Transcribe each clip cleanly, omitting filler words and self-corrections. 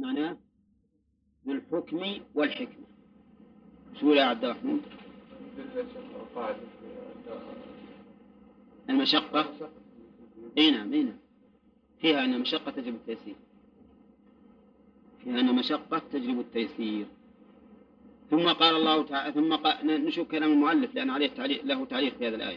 معناه ذو الحكم والحكمة. شو يا عبد الرحمن؟ المشقة. نعم فيها أن مشقة تجلب التيسير، فيها أن مشقة تجلب التيسير. ثم قال الله تعالى، نشوف كلام المؤلف لأن عليه له تعليق في هذه الآية.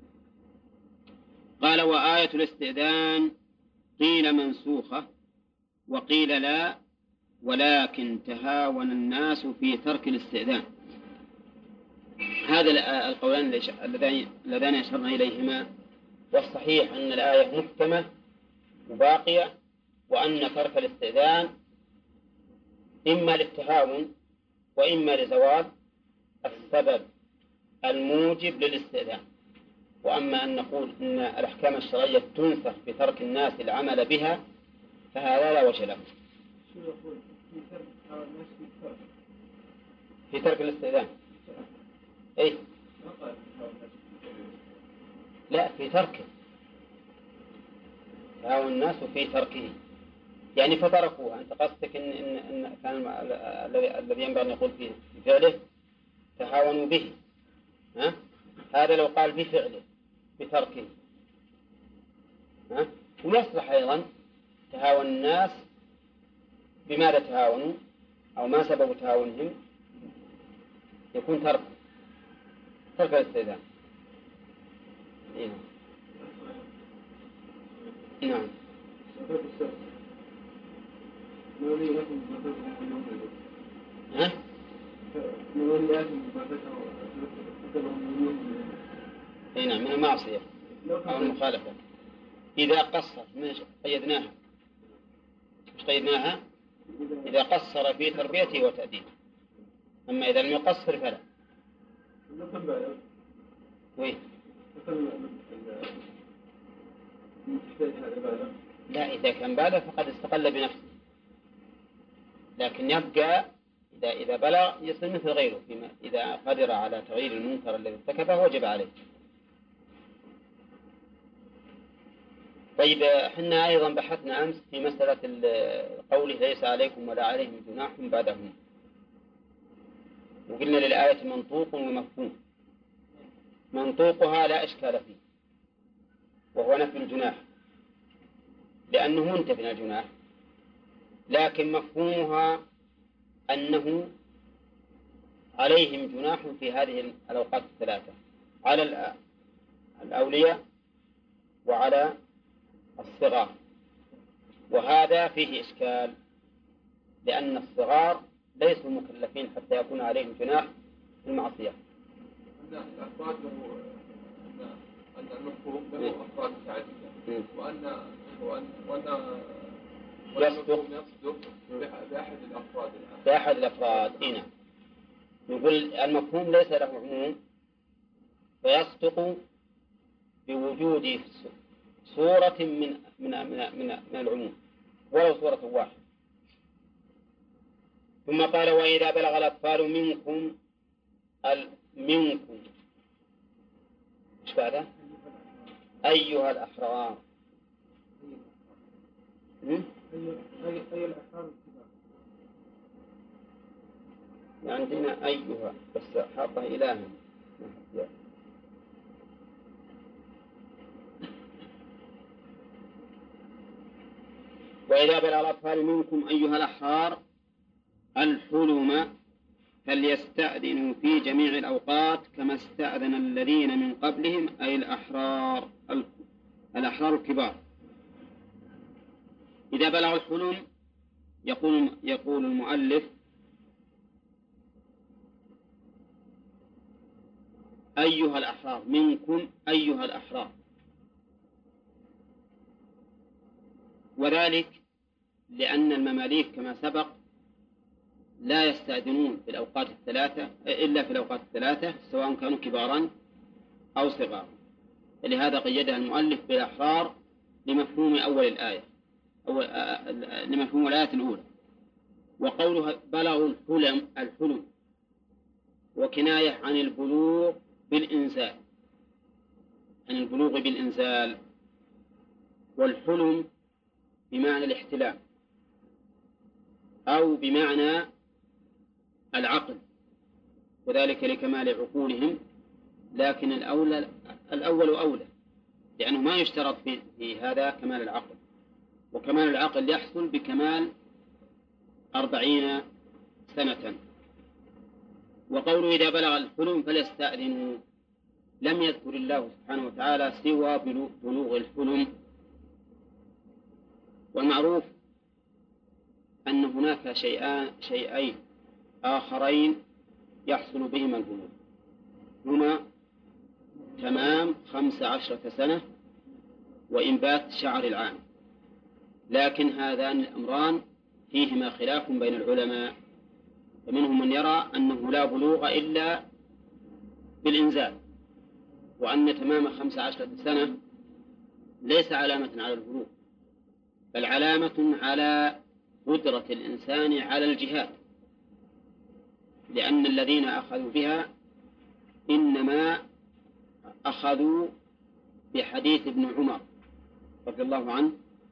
قال: وآية الاستئذان قيل منسوخة وقيل لا، ولكن تهاون الناس في ترك الاستئذان. هذا القولان اللذان أشرنا إليهما، والصحيح أن الآية محكمة وباقية، وأن ترك الاستئذان إما للتهاون وإما لزوال السبب الموجب للاستئذان. وأما أن نقول إن الأحكام الشرعية تنسخ بترك الناس العمل بها فهذا لا وجه له. في ترك الاستئذان أي لا، في تركه، تهاون الناس في تركه، يعني فتركوها. أنت قصدك إن كان الذي ينبغي أن يقول في فعله تهاونوا به، ها؟ هذا لو قال بفعله بتركه، ها؟ ويصلح أيضا تهاون الناس. بماذا تهاونوا أو ما سبب تهاونهم؟ يكون ترك الاستئذان. نعم. ها؟ نعم، من المعصية أو المخالفة. إذا قصر قيدناها، مش قيدناها إذا قصر في تربيته وتأديبه، أما إذا لم يقصر فلا. وين؟ لا، إذا كان بالغ فقد استقل بنفسه، لكن يبقى إذا بلغ يصير مثل غيره، إذا قدر على تغيير المنكر الذي ارتكبه وجب عليه. طيب، احنا أيضا بحثنا أمس في مسألة قوله ليس عليكم ولا عليهم جناح بعدهم، وقلنا للآية منطوق ومفهوم. منطوقها لا إشكال فيه، وهو نفي الجناح لأنه منتفي من الجناح، لكن مفهومها أنه عليهم جناح في هذه الأوقات الثلاثة، على الأولياء وعلى الصغار. وهذا فيه إشكال، لأن الصغار ليسوا مكلفين حتى يكون عليهم جناح في المعصية. أن المفهوم له أفراد متعددة، وأن يصدق بأحد الأفراد. هنا نقول المفهوم ليس له عموم، فيصدق بوجود صورة من العموم ولو صورة واحدة. ثم قال: وإذا بلغ الأطفال منكم إيش بعده؟ أيها الأحرار. أي الأحرار عندنا أيها بس حاطه إلها. وإذا بلغ الأطفال منكم أيها الأحرار الحلم فليستأذنوا في جميع الأوقات كما استأذن الذين من قبلهم، أي الأحرار الكبار. إذا بلغ الحلم يقول المؤلف: أيها الأحرار منكم أيها الأحرار، وذلك لأن المماليك كما سبق لا يستأذنون في الأوقات الثلاثة إلا في الأوقات الثلاثة، سواء كانوا كبارا أو صغارا. لهذا قيدها المؤلف بالأحرار لمفهوم أول الآية لمفهوم الآية الأولى. وقولها بلغوا الحلم وكناية عن البلوغ بالإنزال، والحلم بمعنى الاحتلام. أو بمعنى العقل، وذلك لكمال عقولهم، لكن الأول أولى، لأنه ما يشترط في هذا كمال العقل، وكمال العقل يحصل بكمال 40 سنة. وقوله إذا بلغ الحلم فليستأذنوا، لم يذكر الله سبحانه وتعالى سوى بلوغ الحلم. والمعروف أن هناك شيئين آخرين يحصل بهما البلوغ، هما تمام 15 سنة وإنبات شعر العام، لكن هذان الأمران فيهما خلاف بين العلماء، فمنهم من يرى أنه لا بلوغ إلا بالإنزال، وأن تمام 15 سنة ليس علامة على البلوغ، بل علامة على قدرة الإنسان على الجهاد، لأن الذين أخذوا بها إنما أخذوا بحديث ابن عمر رضي الله عنه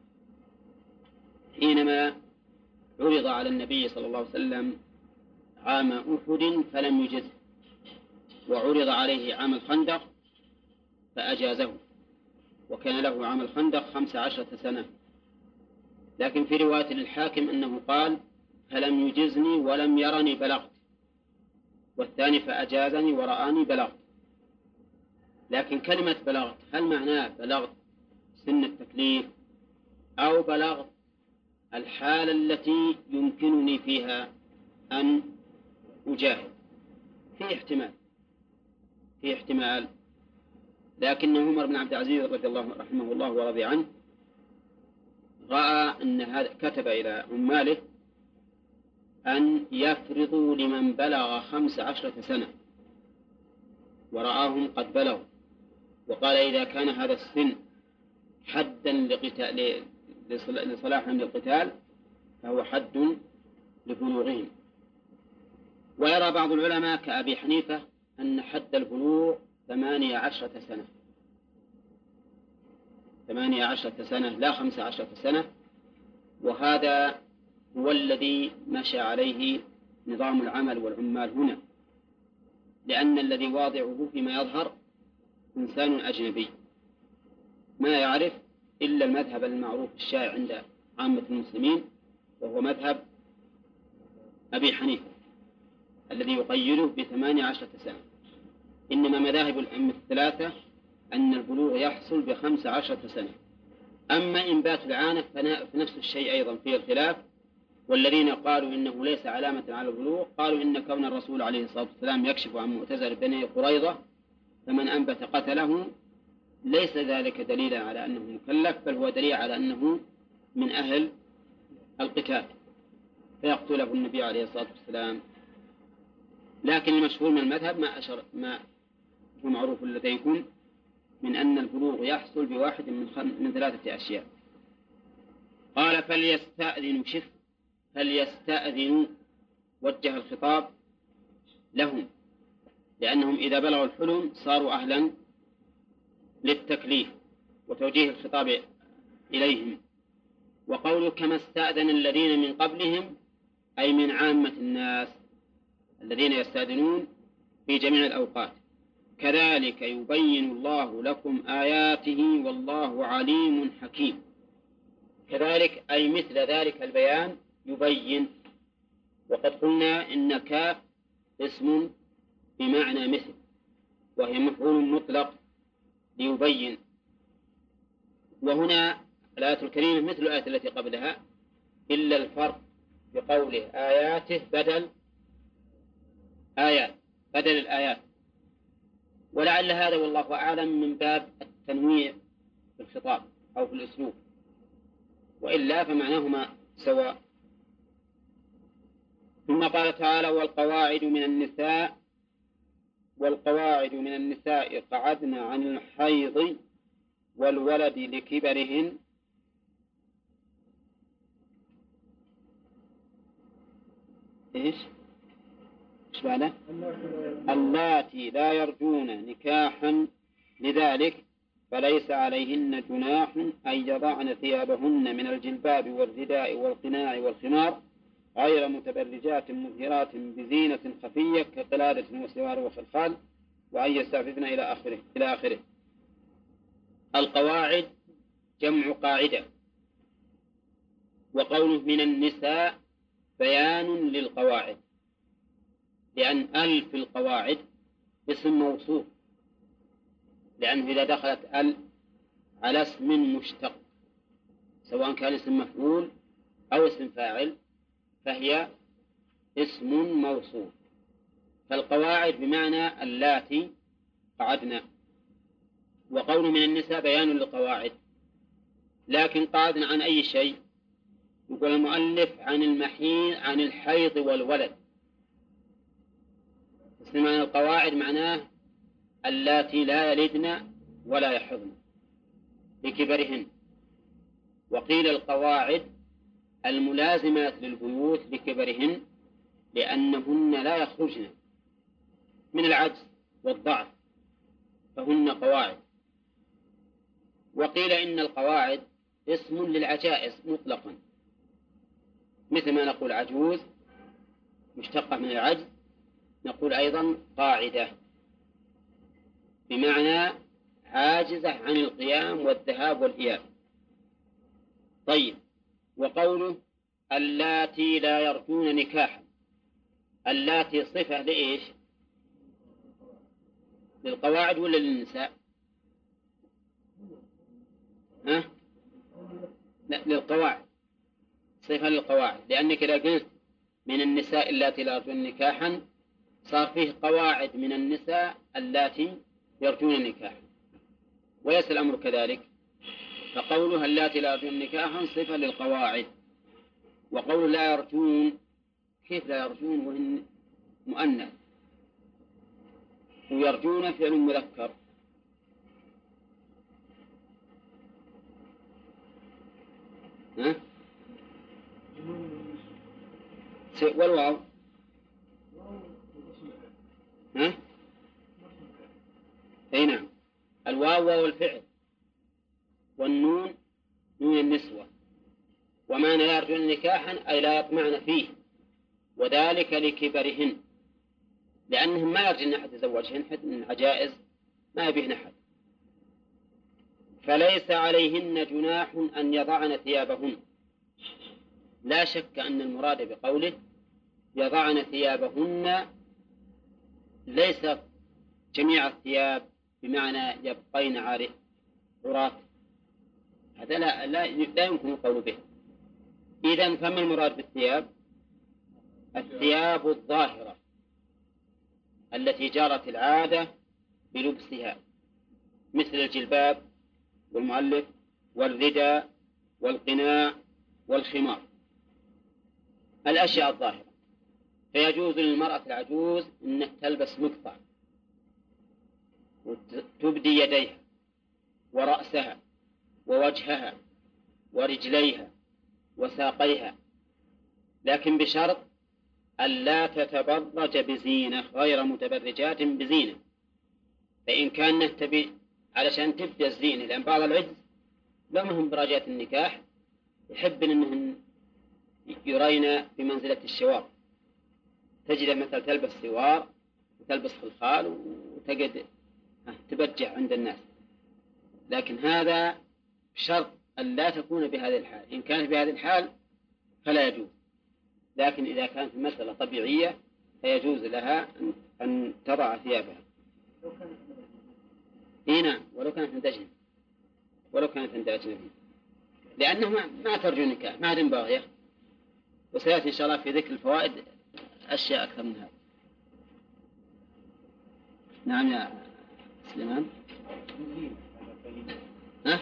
حينما عرض على النبي صلى الله عليه وسلم عام أحد فلم يجزه، وعرض عليه عام الخندق فأجازه، وكان له عام الخندق 15 سنة. لكن في رواية للحاكم أنه قال فلم يجزني ولم يرني بلغت، والثاني فأجازني ورآني بلغت. لكن كلمة بلغت هل معناه بلغت سن التكليف أو بلغت الحالة التي يمكنني فيها أن أجاهد؟ في احتمال، لكن عمر بن عبد العزيز رضي الله رحمه الله ورضي عنه رأى أن هذا، كتب إلى عماله أن يفرضوا لمن بلغ 15 سنة ورآهم قد بلغوا، وقال إذا كان هذا السن حدا لصلاحهم للقتال فهو حد لبلوغهم. ويرى بعض العلماء كأبي حنيفة أن حد البلوغ 18 سنة، 18 سنة لا 15 سنة، وهذا هو الذي مشى عليه نظام العمل والعمال هنا، لأن الذي واضعه فيما يظهر إنسان أجنبي ما يعرف إلا المذهب المعروف الشائع عند عامة المسلمين، وهو مذهب أبي حنيفة الذي يقيده ب18 سنة. إنما مذاهب الأئمة الثلاثة أن البلوغ يحصل ب15 سنة. أما إنبات العانة فنفس الشيء أيضا فيه الخلاف، والذين قالوا إنه ليس علامة على البلوغ قالوا إن كون الرسول عليه الصلاة والسلام يكشف عن معتزل بني قريظة فمن أنبت قتله ليس ذلك دليلا على أنه مكلف، بل هو دليل على أنه من أهل القتال فيقتله النبي عليه الصلاة والسلام. لكن المشهور من المذهب ما هو معروف لديكم من أن البلوغ يحصل بواحد من 3 أشياء. قال فليستأذنوا، فليستأذنوا وجه الخطاب لهم، لأنهم إذا بلغوا الحلم صاروا أهلا للتكليف، وتوجيه الخطاب إليهم. وقوله كما استأذن الذين من قبلهم أي من عامة الناس الذين يستأذنون في جميع الأوقات. كذلك يبين الله لكم آياته والله عليم حكيم. كذلك أي مثل ذلك البيان يبين. وقد قلنا إن كاف اسم بمعنى مثل، وهي مفعول مطلق ليبين. وهنا الآية الكريمة مثل الآية التي قبلها، إلا الفرق بقوله آياته بدل آيات، بدل الآيات. ولعل هذا والله أعلم من باب التنويع في الخطاب أو في الأسلوب، وإلا فمعناهما سواء. ثم قال تعالى والقواعد من النساء قعدن عن الحيض والولد لكبرهن إيش معنى؟ اللاتي لا يرجون نكاحا، لذلك فليس عليهن جناح أن يضعن ثيابهن من الجلباب والرداء والقناع والخمار غير متبرجات مظهرات بزينة خفية كقلادة وسوار وخلخال وأن يستعففن إلى آخره. القواعد جمع قاعدة. وقوله من النساء بيان للقواعد، لأن ال في القواعد اسم موصوف، لأنه إذا دخلت ال على اسم مشتق سواء كان اسم مفعول أو اسم فاعل فهي اسم موصوف. فالقواعد بمعنى اللاتي قعدنا. وقول من النساء بيان للقواعد، لكن قاعد عن أي شيء؟ يقول المؤلف عن الحيض والولد. معنى القواعد معناه اللاتي لا يلدن ولا يحضن لكبرهن. وقيل القواعد الملازمات للبيوت لكبرهن لأنهن لا يخرجن من العجز والضعف فهن قواعد. وقيل إن القواعد اسم للعجائز مطلقا، مثل ما نقول عجوز مشتقة من العجز، نقول أيضا قاعدة بمعنى عاجزة عن القيام والذهاب والإياب. طيب، وقوله اللاتي لا يرجون نكاحا، اللاتي صفة لإيش؟ للقواعد ولا للنساء؟ ها؟ لا، للقواعد، صفة للقواعد، لأنك إذا قلت من النساء اللاتي لا يرجون نكاحا صار فيه قواعد من النساء اللاتي يرجون نكاحا، وليس الأمر كذلك. فقولها اللاتي لا يرجون نكاحا صفة للقواعد. وقول لا يرجون، كيف لا يرجون وهن مؤنث؟ ويرجون فعل مذكر. ها؟ والواو ها؟ أي نعم، الواو واو الفعل، والنون نون النسوة. وما لا يرجون نكاحا أي لا يطمعن فيه، وذلك لكبرهن، لأنهم ما يرجون أحد يزوجهن، حد من عجائز ما يبيهن أحد. فليس عليهن جناح أن يضعن ثيابهن. لا شك أن المراد بقوله يضعن ثيابهن ليس جميع الثياب بمعنى يبقين عراة، هذا لا يمكن القول به. إذن فما المراد بالثياب؟ الثياب الظاهرة التي جرت العادة بلبسها، مثل الجلباب والمؤلف والرداء والقناع والخمار، الأشياء الظاهرة. فيجوز للمرأة العجوز أن تلبس مقطع وتبدي يديها ورأسها ووجهها ورجليها وساقيها، لكن بشرط ألا تتبرج بزينة غير متبرجات بزينة. فإن كانت تبي علشان تبدأ الزينة، لأن بعض العجز لهم برجات النكاح يحب أنهن يرين بمنزلة الشوار، تجد مثلا تلبس سوار وتلبس خلخال وتجد تبجع عند الناس، لكن هذا بشرط أن لا تكون بهذه الحال. إن كانت بهذه الحال فلا يجوز، لكن إذا كانت المسألة طبيعية فيجوز لها أن تضع ثيابها. نعم، ولو كانت عند أجنبي، لأنه ما ترجو نكاح، ما عاد باغية. وسيأتي إن شاء الله في ذكر الفوائد أشياء أكثر من هذا. نعم يا سليمان. ها؟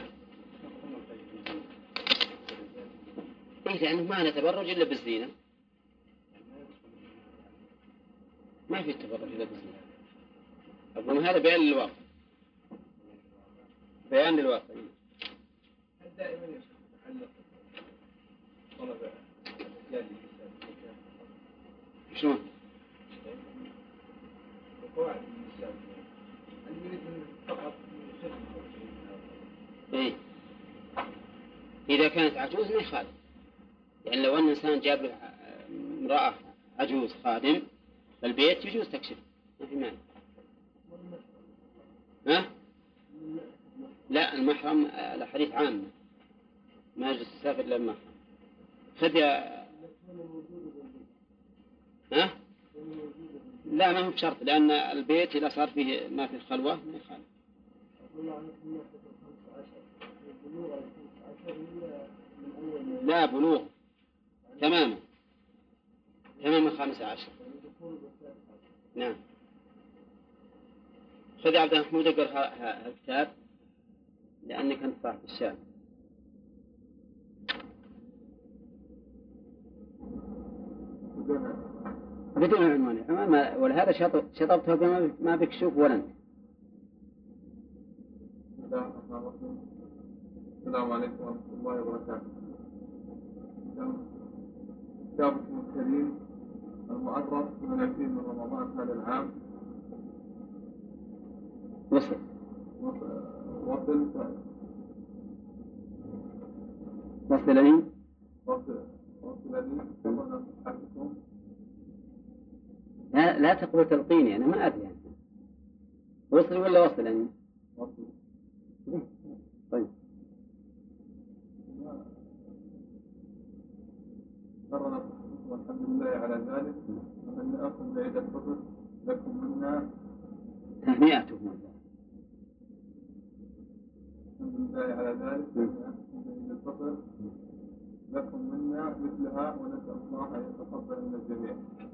إيه، لأنه ما نتبرج إلا بالزينة، ما في التبرج إلا بالزينة. أقول هذا بيان للواقع، بيان للواقع. دائما يتعلق طلب احتياج الإنسان. شلون؟ وقواعد الإنسان أن يريد فقط خدمة. إيه، إذا كانت عجوز ما يخالف، يعني لو أن إنسان جاب له امرأة عجوز خادم البيت يجوز تكشف ما في مانع. ها؟ لا المحرم الحديث عام ما يجوز تسافر إلا المحرم. خذ يا ها؟ لا ما هو بشرط لأن البيت إذا صار فيه ما في الخلوة ما يخالف. لا بلوغ تماما 15. نعم. خذ يا عبد محمود اقرأ الكتاب لأنك أنت صاحب الشام. بدون عنوان ولهذا شطبتها بما ما بك شوف ولا أنت. السلام عليكم ورحمة الله وبركاته. كتابكم الكريم المعرف 28 من رمضان هذا العام. وصل لي لا تقبل تلقيني أنا ما أدري يعني. وصل ولا وصل يعني؟ وصل. طيب والحمد لله على ذلك. وهنئكم بعيد الفطر لكم منا تهنئتهم. الحمد لله على ذلك. وهنئكم بعيد الفطر لكم منا مثلها ونسأل الله أن يتقبل من الجميع.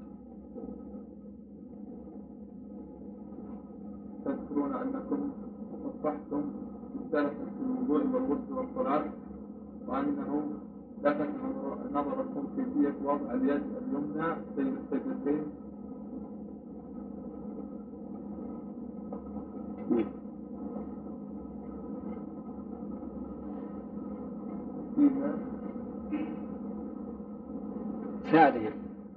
تذكرون أنكم تصحتم بالثالثة في الوضوء والغسل والصلاة وأنه لفت نظركم كيفية وضع اليد اليمنى بين السجدتين فيما ساعدها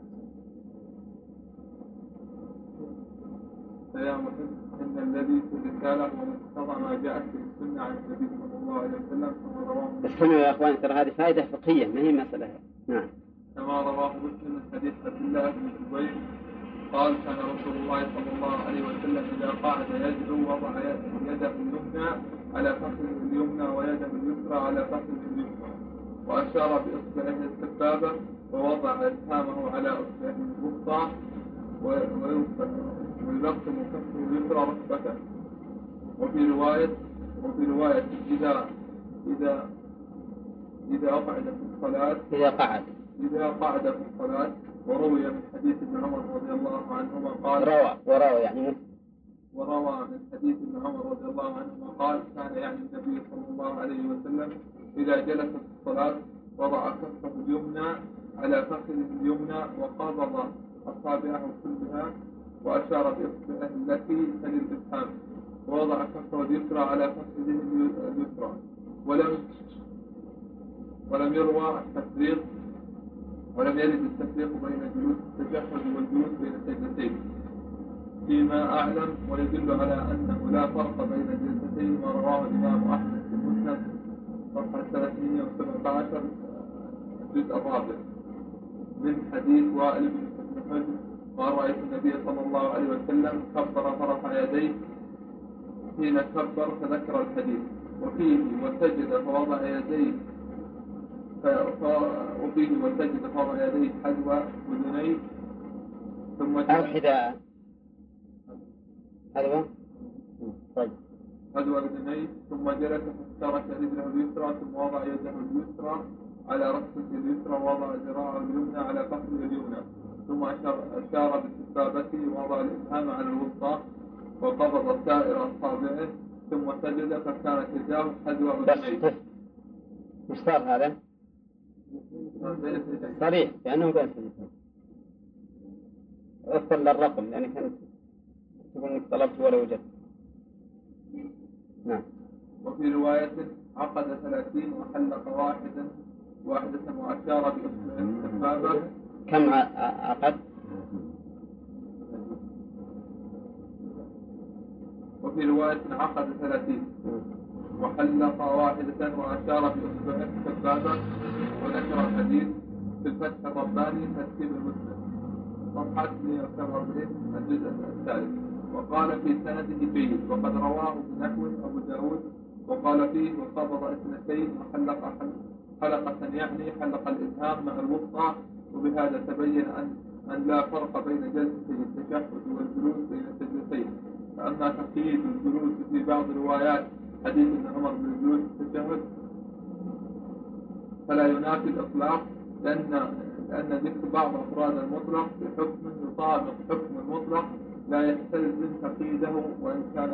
فيا محب إن الذي في الرسالة ومقتضى ما جاءت في السنة عن النبي صلى الله عليه وسلم كما رواه استمعوا يا أخوان ترى هذه فائدة فقهية ما هي مسألة. نعم. كما رواه مسلم من حديث عبد الله بن الزبير قال كان رسول الله صلى الله عليه وسلم إذا قعد يدعو وضع يده اليمنى على فخذه اليمنى ويده اليسرى على فخذه اليسرى وأشار بإصبعه السبابة ووضع إسهامه على إصبعه الوسطى ويلقم كفه اليسرى ركبته. وفي رواية إذا قعد في الصلاة إذا قعد في الصلاة. وروي من حديث ابن عمر رضي الله عنهما قال وروى من حديث ابن عمر رضي الله عنهما قال كان يعني النبي صلى الله عليه وسلم إذا جلس في الصلاة وضع كفه اليمنى على فخذه اليمنى وقبض أصابعه كلها وأشار بإصبعه التي تلي الإبهام ووضع كفه اليسرى على فخذه اليسرى. ولم يروى التفريق ولم يرد التفريق بين جلوس التشهد والجلوس بين السجدتين فيما أعلم. ويدل على أنه لا فرق بين الجلستين ما رواه الإمام أحمد في المسند صفحة 317 الجزء الرابع من حديث وائل بن حجر قال رأيت النبي صلى الله عليه وسلم كبر فرفع يديه حين كبر فذكر الحديث وفيه وسجد فوضع يديه حذو أذنيه ثم أو حذاء هذا طيب حذو أذنيه ثم جلس فافترش رجله اليسرى ثم وضع يده اليسرى على رأسه اليسرى ووضع ذراعه اليمنى على فخذه اليمنى ثم أشار بسبابته ووضع الإبهام على الوسطى وقبض سائر أصابعه ثم سجد فكانت يداه حذو أذنيه. مش صار هذا؟ صريح لأنه بين سجدتين. اصل للرقم لأنك كانت تقول إنك طلبت ولا وجدت. نعم. وفي رواية عقد 30 وحلق واحدة وأشار بإصبعه. كم عقد؟ وفي رواية عقد 30 وحلق واحدة وأشار بإصبعه السبابة وذكر الحديث في الفتح الرباني ترتيب المسلم صفحة 147 الجزء الثالث. وقال في سنده جيد وقد رواه بنحو أبو داود وقال فيه وقبض اثنتين وحلق حلقة يعني حلق الإبهام مع الوسطى. وبهذا تبين أن لا فرق بين جلسة التشهد والجلوس بين السجدتين. فأما تقييد الجلوس في بعض روايات حديث ابن عمر بالجلوس في التشهد فلا ينافي الإطلاق لأن ذكر بعض أفراد المطلق بحكم يطابق حكم المطلق لا يستلزم تقييده وإن كان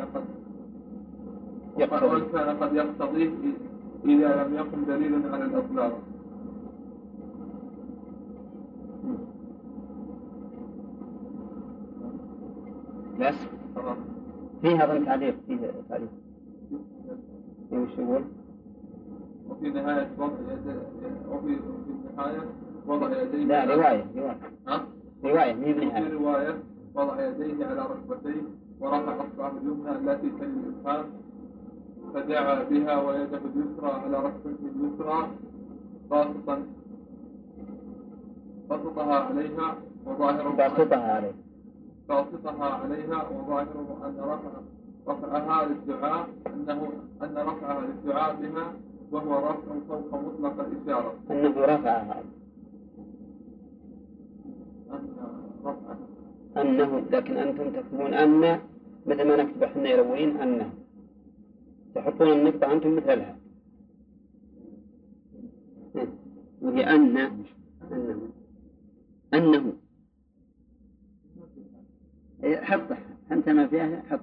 قد يقتضيه إذا لم يكن دليل على الإطلاق. بس فيها أظن تعليق وش يقول؟ وفي نهاية وفي النهاية وضع يديه لا رواية وفي رواية وضع يديه على ركبتيه ورفع أصبعه اليمنى التي تلي الإبهام فدعا بها ويده اليسرى على ركبته اليسرى بسطها عليها وظاهره أن رفعها للدعاء بها وهو رفع فوق مطلق الإشارة. أنه لكن أنتم تكتبون أن مثل ما نكتب احنا يروين أنه تحطون النقطة أنتم مثلها وهي أنه حطها أنت ما فيها حط.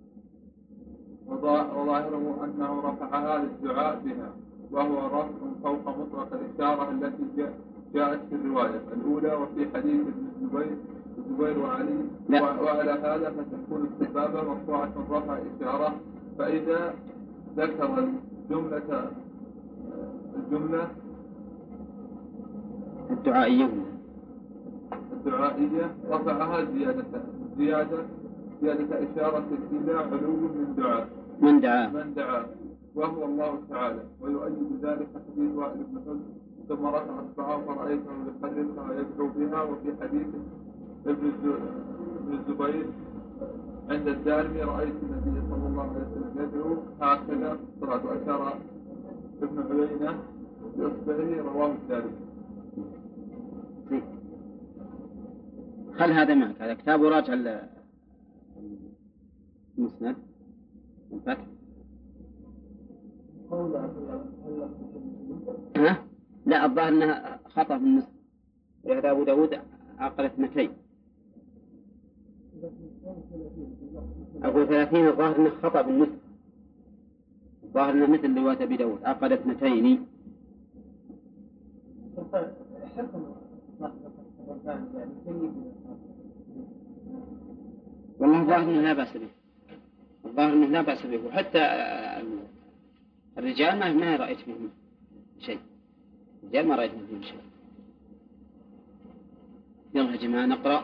وظاهره أنه رفعها للدعاء بها وهو رفع فوق مطلق الإشارة التي جاءت في الرواية الأولى وفي حديث الزبير وعلي. وعلى هذا فتكون السبابة مرفوعة رفع إشارة. فإذا ذكر الجملة الدعائية رفعها زيادة إشارة إلى علو من دعا وهو الله تعالى. ويؤيد ذلك حديث وائل بن حجر ثم رفع أصبعه فرأيته يقربها ويدعو بها. وفي حديث ابن الزبير عند الدارمي رأيت النبي صلى الله عليه وسلم يدعو هكذا في الصلاة وأشار ابن عيينة بإصبعه رواه الدارمي. خل هذا معك هذا كتاب وراجع المسند الفتح. لا الظاهر أنها خطأ في النسخ. وهذا أبو داود عقل 2 أقول 30 الظاهر أنه خطأ بالنسخ. الظاهر أنه مثل رواية أبي داود عقل 2. والله الظاهر أنه لا بأس به وحتى الرجال ما رأيت فيهم شيء. يلا يا جماعة نقرأ.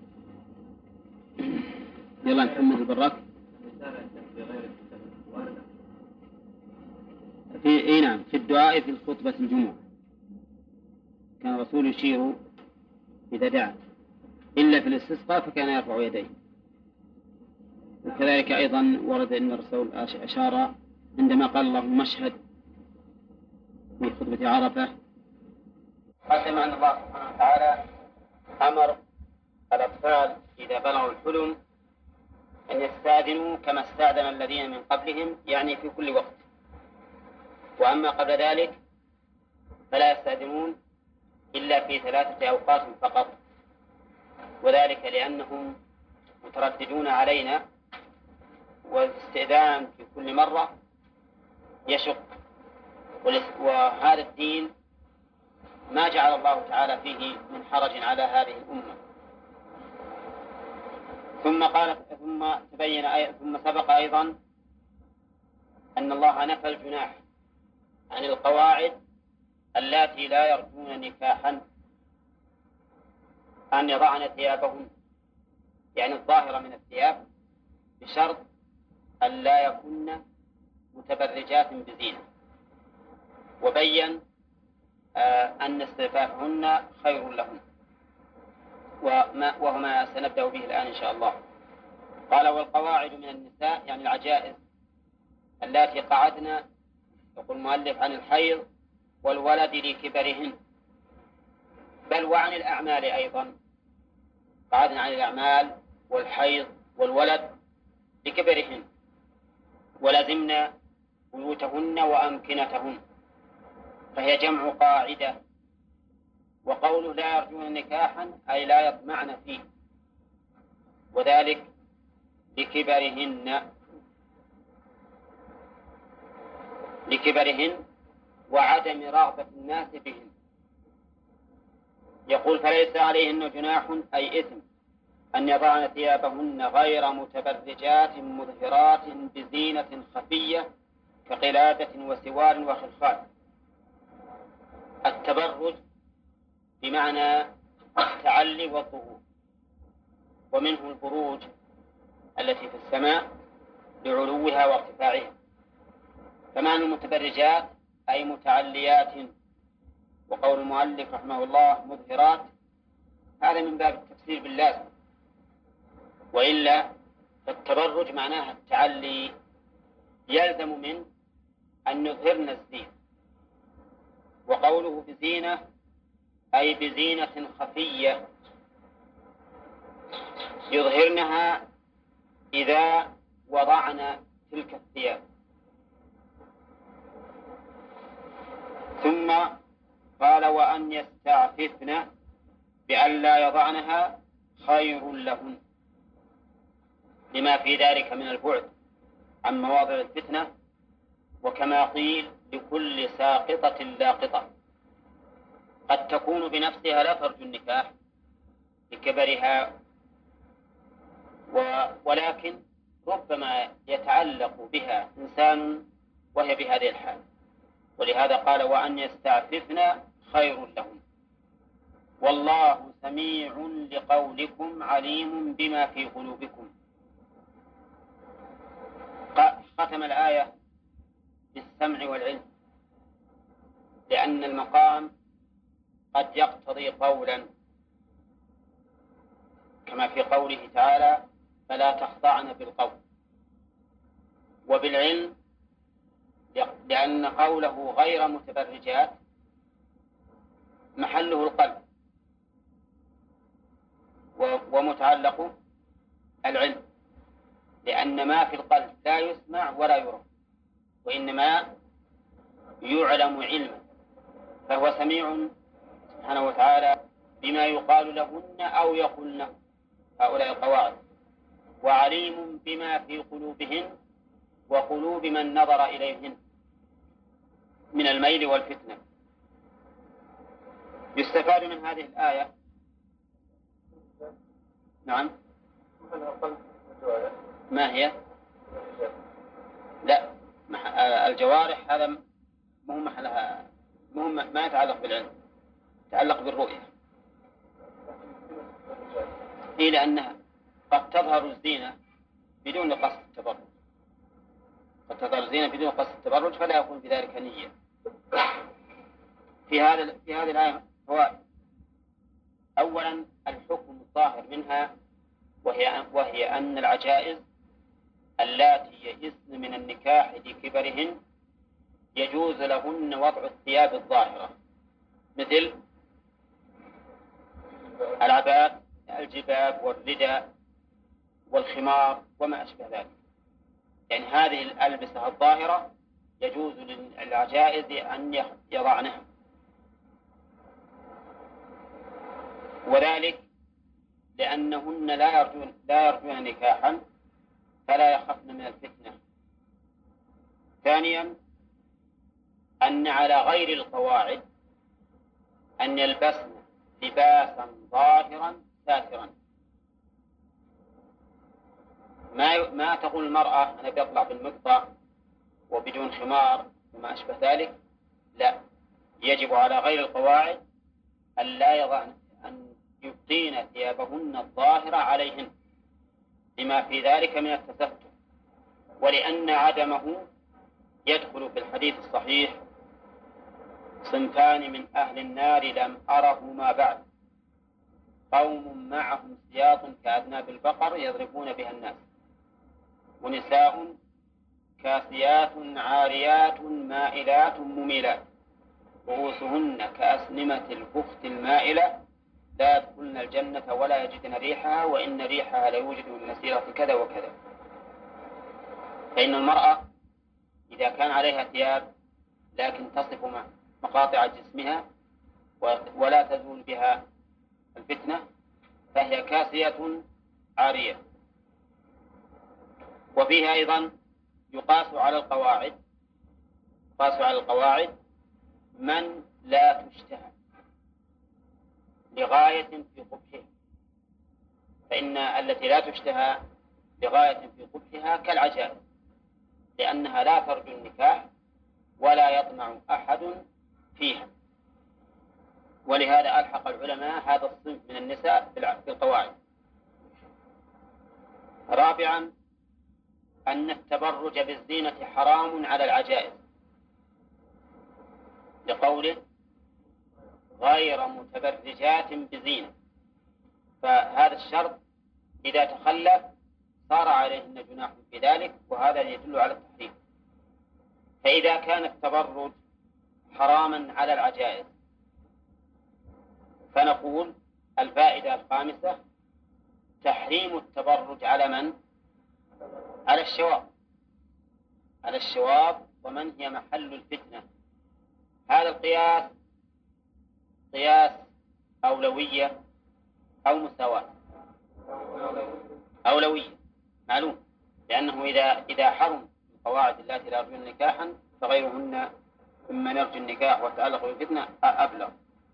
يلا محمد البراك نعم في الدعاء في الخطبة الجمعة كان الرسول يشير إذا دعا إلا في الاستسقاء فكان يرفع يديه. وكذلك أيضا ورد أن الرسول أشار عندما قال اللهم اشهد في خطبة عرفة. قسم أن الله سبحانه وتعالى أمر الأطفال إذا بلغوا الحلم أن يستأذنوا كما استأذن الذين من قبلهم يعني في كل وقت. وأما قبل ذلك فلا يستأذنون إلا في 3 أوقات فقط. وذلك لأنهم مترددون علينا والاستئذان في كل مرة يشق. وهذا الدين ما جعل الله تعالى فيه من حرج على هذه الأمة. ثم سبق أيضا أن الله نفى الجناح عن القواعد اللاتي لا يرجون نكاحا أن يضعن ثيابهن يعني الظاهرة من الثياب بشرط أن لا يكن متبرجات بزينة. وبين أن استعفافهن خير لهن، وهو ما سنبدأ به الآن إن شاء الله. قال والقواعد من النساء يعني العجائز التي قعدن، يقول المؤلف عن الحيض والولد لكبرهن، بل وعن الأعمال أيضا، قعدن عن الأعمال والحيض والولد لكبرهن، ولزمنا بيوتهن وأمكنتهن، فهي جمع قاعدة. وقوله لا يرجون نكاحا أي لا يطمعن فيه، وذلك لكبرهن وعدم رغبة الناس بهن. يقول فليس عليهن جناح أي إثم أن يضعن ثيابهن غير متبرجات مظهرات بزينة خفية كقلادة وسوار وخلخال. التبرج بمعنى التعلي والظهور، ومنه البروج التي في السماء لعلوها وارتفاعها. فمعنى المتبرجات أي متعليات، وقول المؤلف رحمه الله مظهرات هذا من باب التفسير باللازم، وإلا فالتبرج معناها التعلي، يلزم من أن يظهرن الزينة. وقوله بزينة أي بزينة خفية يظهرنها إذا وضعن تلك الثياب. ثم قال وأن يستعففن بأن لا يضعنها خير لهن، لما في ذلك من البعد عن مواضع الفتنة، وكما قيل لكل ساقطة لاقطة، قد تكون بنفسها لا ترجو النكاح لكبرها، ولكن ربما يتعلق بها إنسان وهي بهذه الحال، ولهذا قال وأن يستعففن خير لهم. والله سميع لقولكم عليم بما في قلوبكم. ختم الآية بالسمع والعلم، لأن المقام قد يقتضي قولا، كما في قوله تعالى فلا تخضعن بالقول، وبالعلم لأن قوله غير متبرجات محله القلب ومتعلق العلم، لأن ما في القلب لا يسمع ولا يرى، وإنما يعلم علما، فهو سميع سبحانه وتعالى بما يقال لهن أو يقولن هؤلاء القواعد، وعليم بما في قلوبهن وقلوب من نظر إليهن من الميل والفتنة. يستفاد من هذه الآية نعم ما هي؟ لا، الجوارح هذا مو محلها، ما يتعلق بالعلم، يتعلق بالرؤية. إلى أنها قد تظهر الزينة بدون قصد التبرج، قد تظهر الزينة بدون قصد التبرج فلا يكون بذلك نية. في هذه الآية هو أولا الحكم الظاهر منها، وهي أن العجائز اللاتي يئسن من النكاح لكبرهن يجوز لهن وضع الثياب الظاهرة مثل العباء الجباب والرداء والخمار وما أشبه ذلك، يعني هذه الألبسة الظاهرة يجوز للعجائز أن يضعنها، وذلك لأنهن لا يرجون نكاحا فلا يخفن من الفتنة. ثانيا أن على غير القواعد أن يلبسن لباسا ظاهرا ساترا، ما تقول المرأة أنا بيطلع بالمقطع وبدون خمار وما أشبه ذلك، لا، يجب على غير القواعد أن يبقين ثيابهن الظاهرة عليهن لما في ذلك من التستر، ولأن عدمه يدخل في الحديث الصحيح صنفان من أهل النار لم أرهما بعد، قوم معهم سياط كأذناب البقر يضربون بها الناس، ونساء كاسيات عاريات مائلات مميلات رؤوسهن كأسنمة البخت المائلة لا يدخلن الجنة ولا يجدن ريحها وإن ريحها ليوجد من مسيرة كذا وكذا. فإن المرأة إذا كان عليها ثياب لكن تصف مقاطع جسمها ولا تزول بها الفتنة فهي كاسية عارية. وفيها أيضا يقاس على القواعد من لا تشتهى لغاية في قبحها، فإن التي لا تشتهى لغاية في قبحها كالعجائز، لأنها لا ترجو النكاح ولا يطمع أحد فيها. ولهذا ألحق العلماء هذا الصنف من النساء بالقواعد. رابعا أن التبرج بالزينة حرام على العجائز، لقوله غير متبرجات بزينة، فهذا الشرط إذا تخلف صار عليهن جناح في ذلك، وهذا يدل على التحريم. فإذا كان التبرج حراما على العجائز فنقول الفائدة الخامسة تحريم التبرج على من؟ على الشواب ومن هي محل الفتنة. هذا القياس قياس أولوية أو مساواة؟ أولوية معلوم، لأنه إذا حرم القواعد التي لا يرجون نكاحا فغيرهن مما يرجو النكاح وتعلق بالفتنة أبلغ.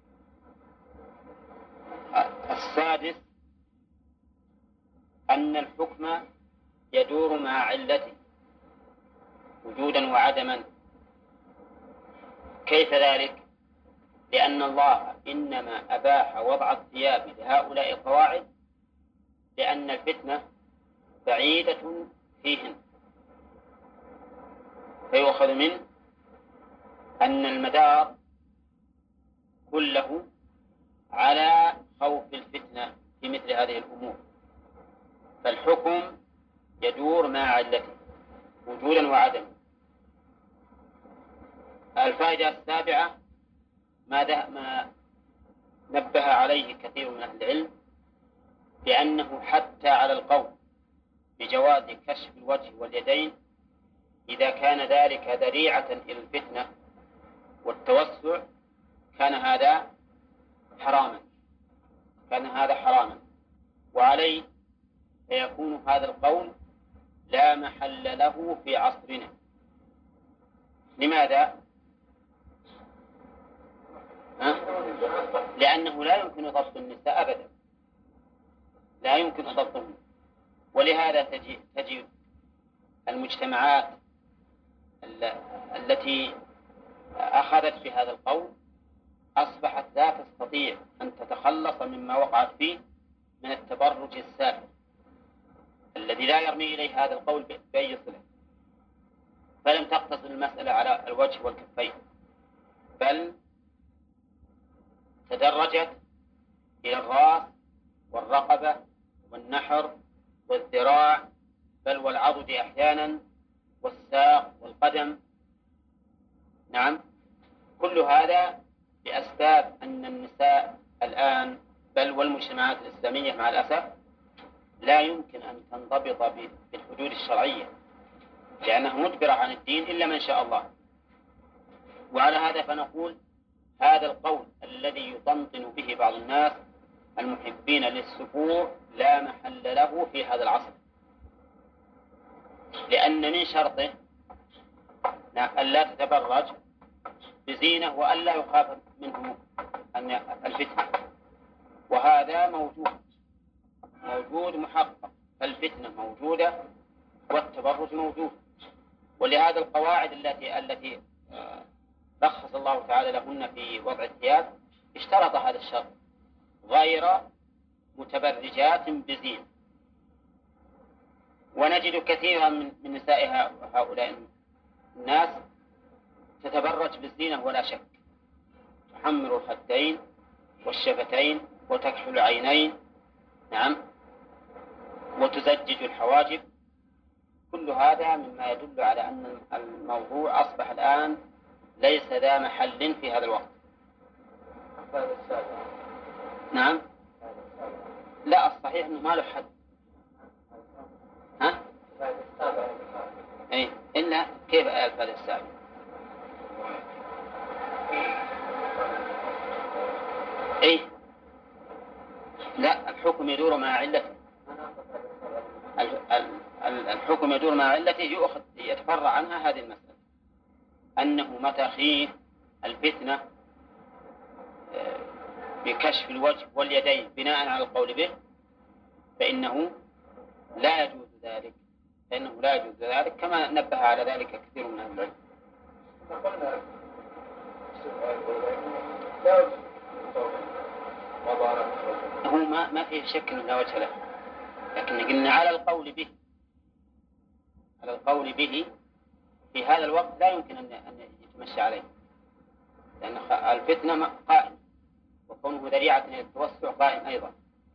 السادس أن الحكم يدور مع علته وجودا وعدما. كيف ذلك؟ لأن الله إنما أباح وضع الثياب لهؤلاء القواعد لأن الفتنة بعيدة فيهن، فيؤخذ منه أن المدار كله على خوف الفتنة في مثل هذه الأمور، فالحكم يدور مع علته وجودا وعدما. الفائدة السابعة ما نبه عليه كثير من أهل العلم، بأنه حتى على القول بجواز كشف الوجه واليدين إذا كان ذلك ذريعة إلى الفتنة والتوسع كان هذا حراما، وعليه فيكون هذا القول لا محل له في عصرنا. لماذا؟ لأنه لا يمكن ضبط النساء أبدا، لا يمكن ضبطهم. ولهذا تجد المجتمعات التي أخذت بهذا القول أصبحت لا تستطيع أن تتخلص مما وقعت فيه من التبرج السافر الذي لا يرمي إليه هذا القول بأي صلة، فلم تقتصر المسألة على الوجه والكفين، بل تدرجت إلى الرأس والرقبة والنحر والذراع، بل والعضد أحيانا والساق والقدم. نعم، كل هذا بأسباب أن النساء الآن بل والمجتمعات الإسلامية مع الأسف لا يمكن أن تنضبط بالحدود الشرعية، لأنها مجبرة عن الدين إلا من شاء الله. وعلى هذا فنقول هذا القول الذي يطنطن به بعض الناس المحبين للسفور لا محل له في هذا العصر، لأن من شرطه ألا تتبرج بزينة وألا يخاف منه أن الفتنة، وهذا موجود محقق، فالفتنة موجودة والتبرج موجود. ولهذا القواعد التي رخص الله تعالى لهن في وضع الثياب اشترط هذا الشرط غير متبرجات بزينة. ونجد كثيرا من نساء هؤلاء الناس تتبرج بالزينة ولا شك، تحمر الخدين والشفتين وتكحل العينين، نعم، وتزجج الحواجب، كل هذا مما يدل على أن الموضوع أصبح الآن ليس ذا محل في هذا الوقت. نعم، لا، الصحيح أنه ما له حد. ها؟ إيه، إلا كيف الفعل السابق؟ إيه، لا، الحكم يدور مع علته. الحكم يدور مع علته، يتفرع عنها هذه المسألة، أنه متى خيف الفتنة بكشف الوجه واليدين بناء على القول به فإنه لا يجوز ذلك، كما نبه على ذلك كثير من أهل العلم. هو ما فيه شك أنه لا وجه له، لكن قلنا على القول به في هذا الوقت لا يمكن أن يتمشى عليه، لأن الفتنة قائم، وكونه ذريعة للتوسع قائم أيضا.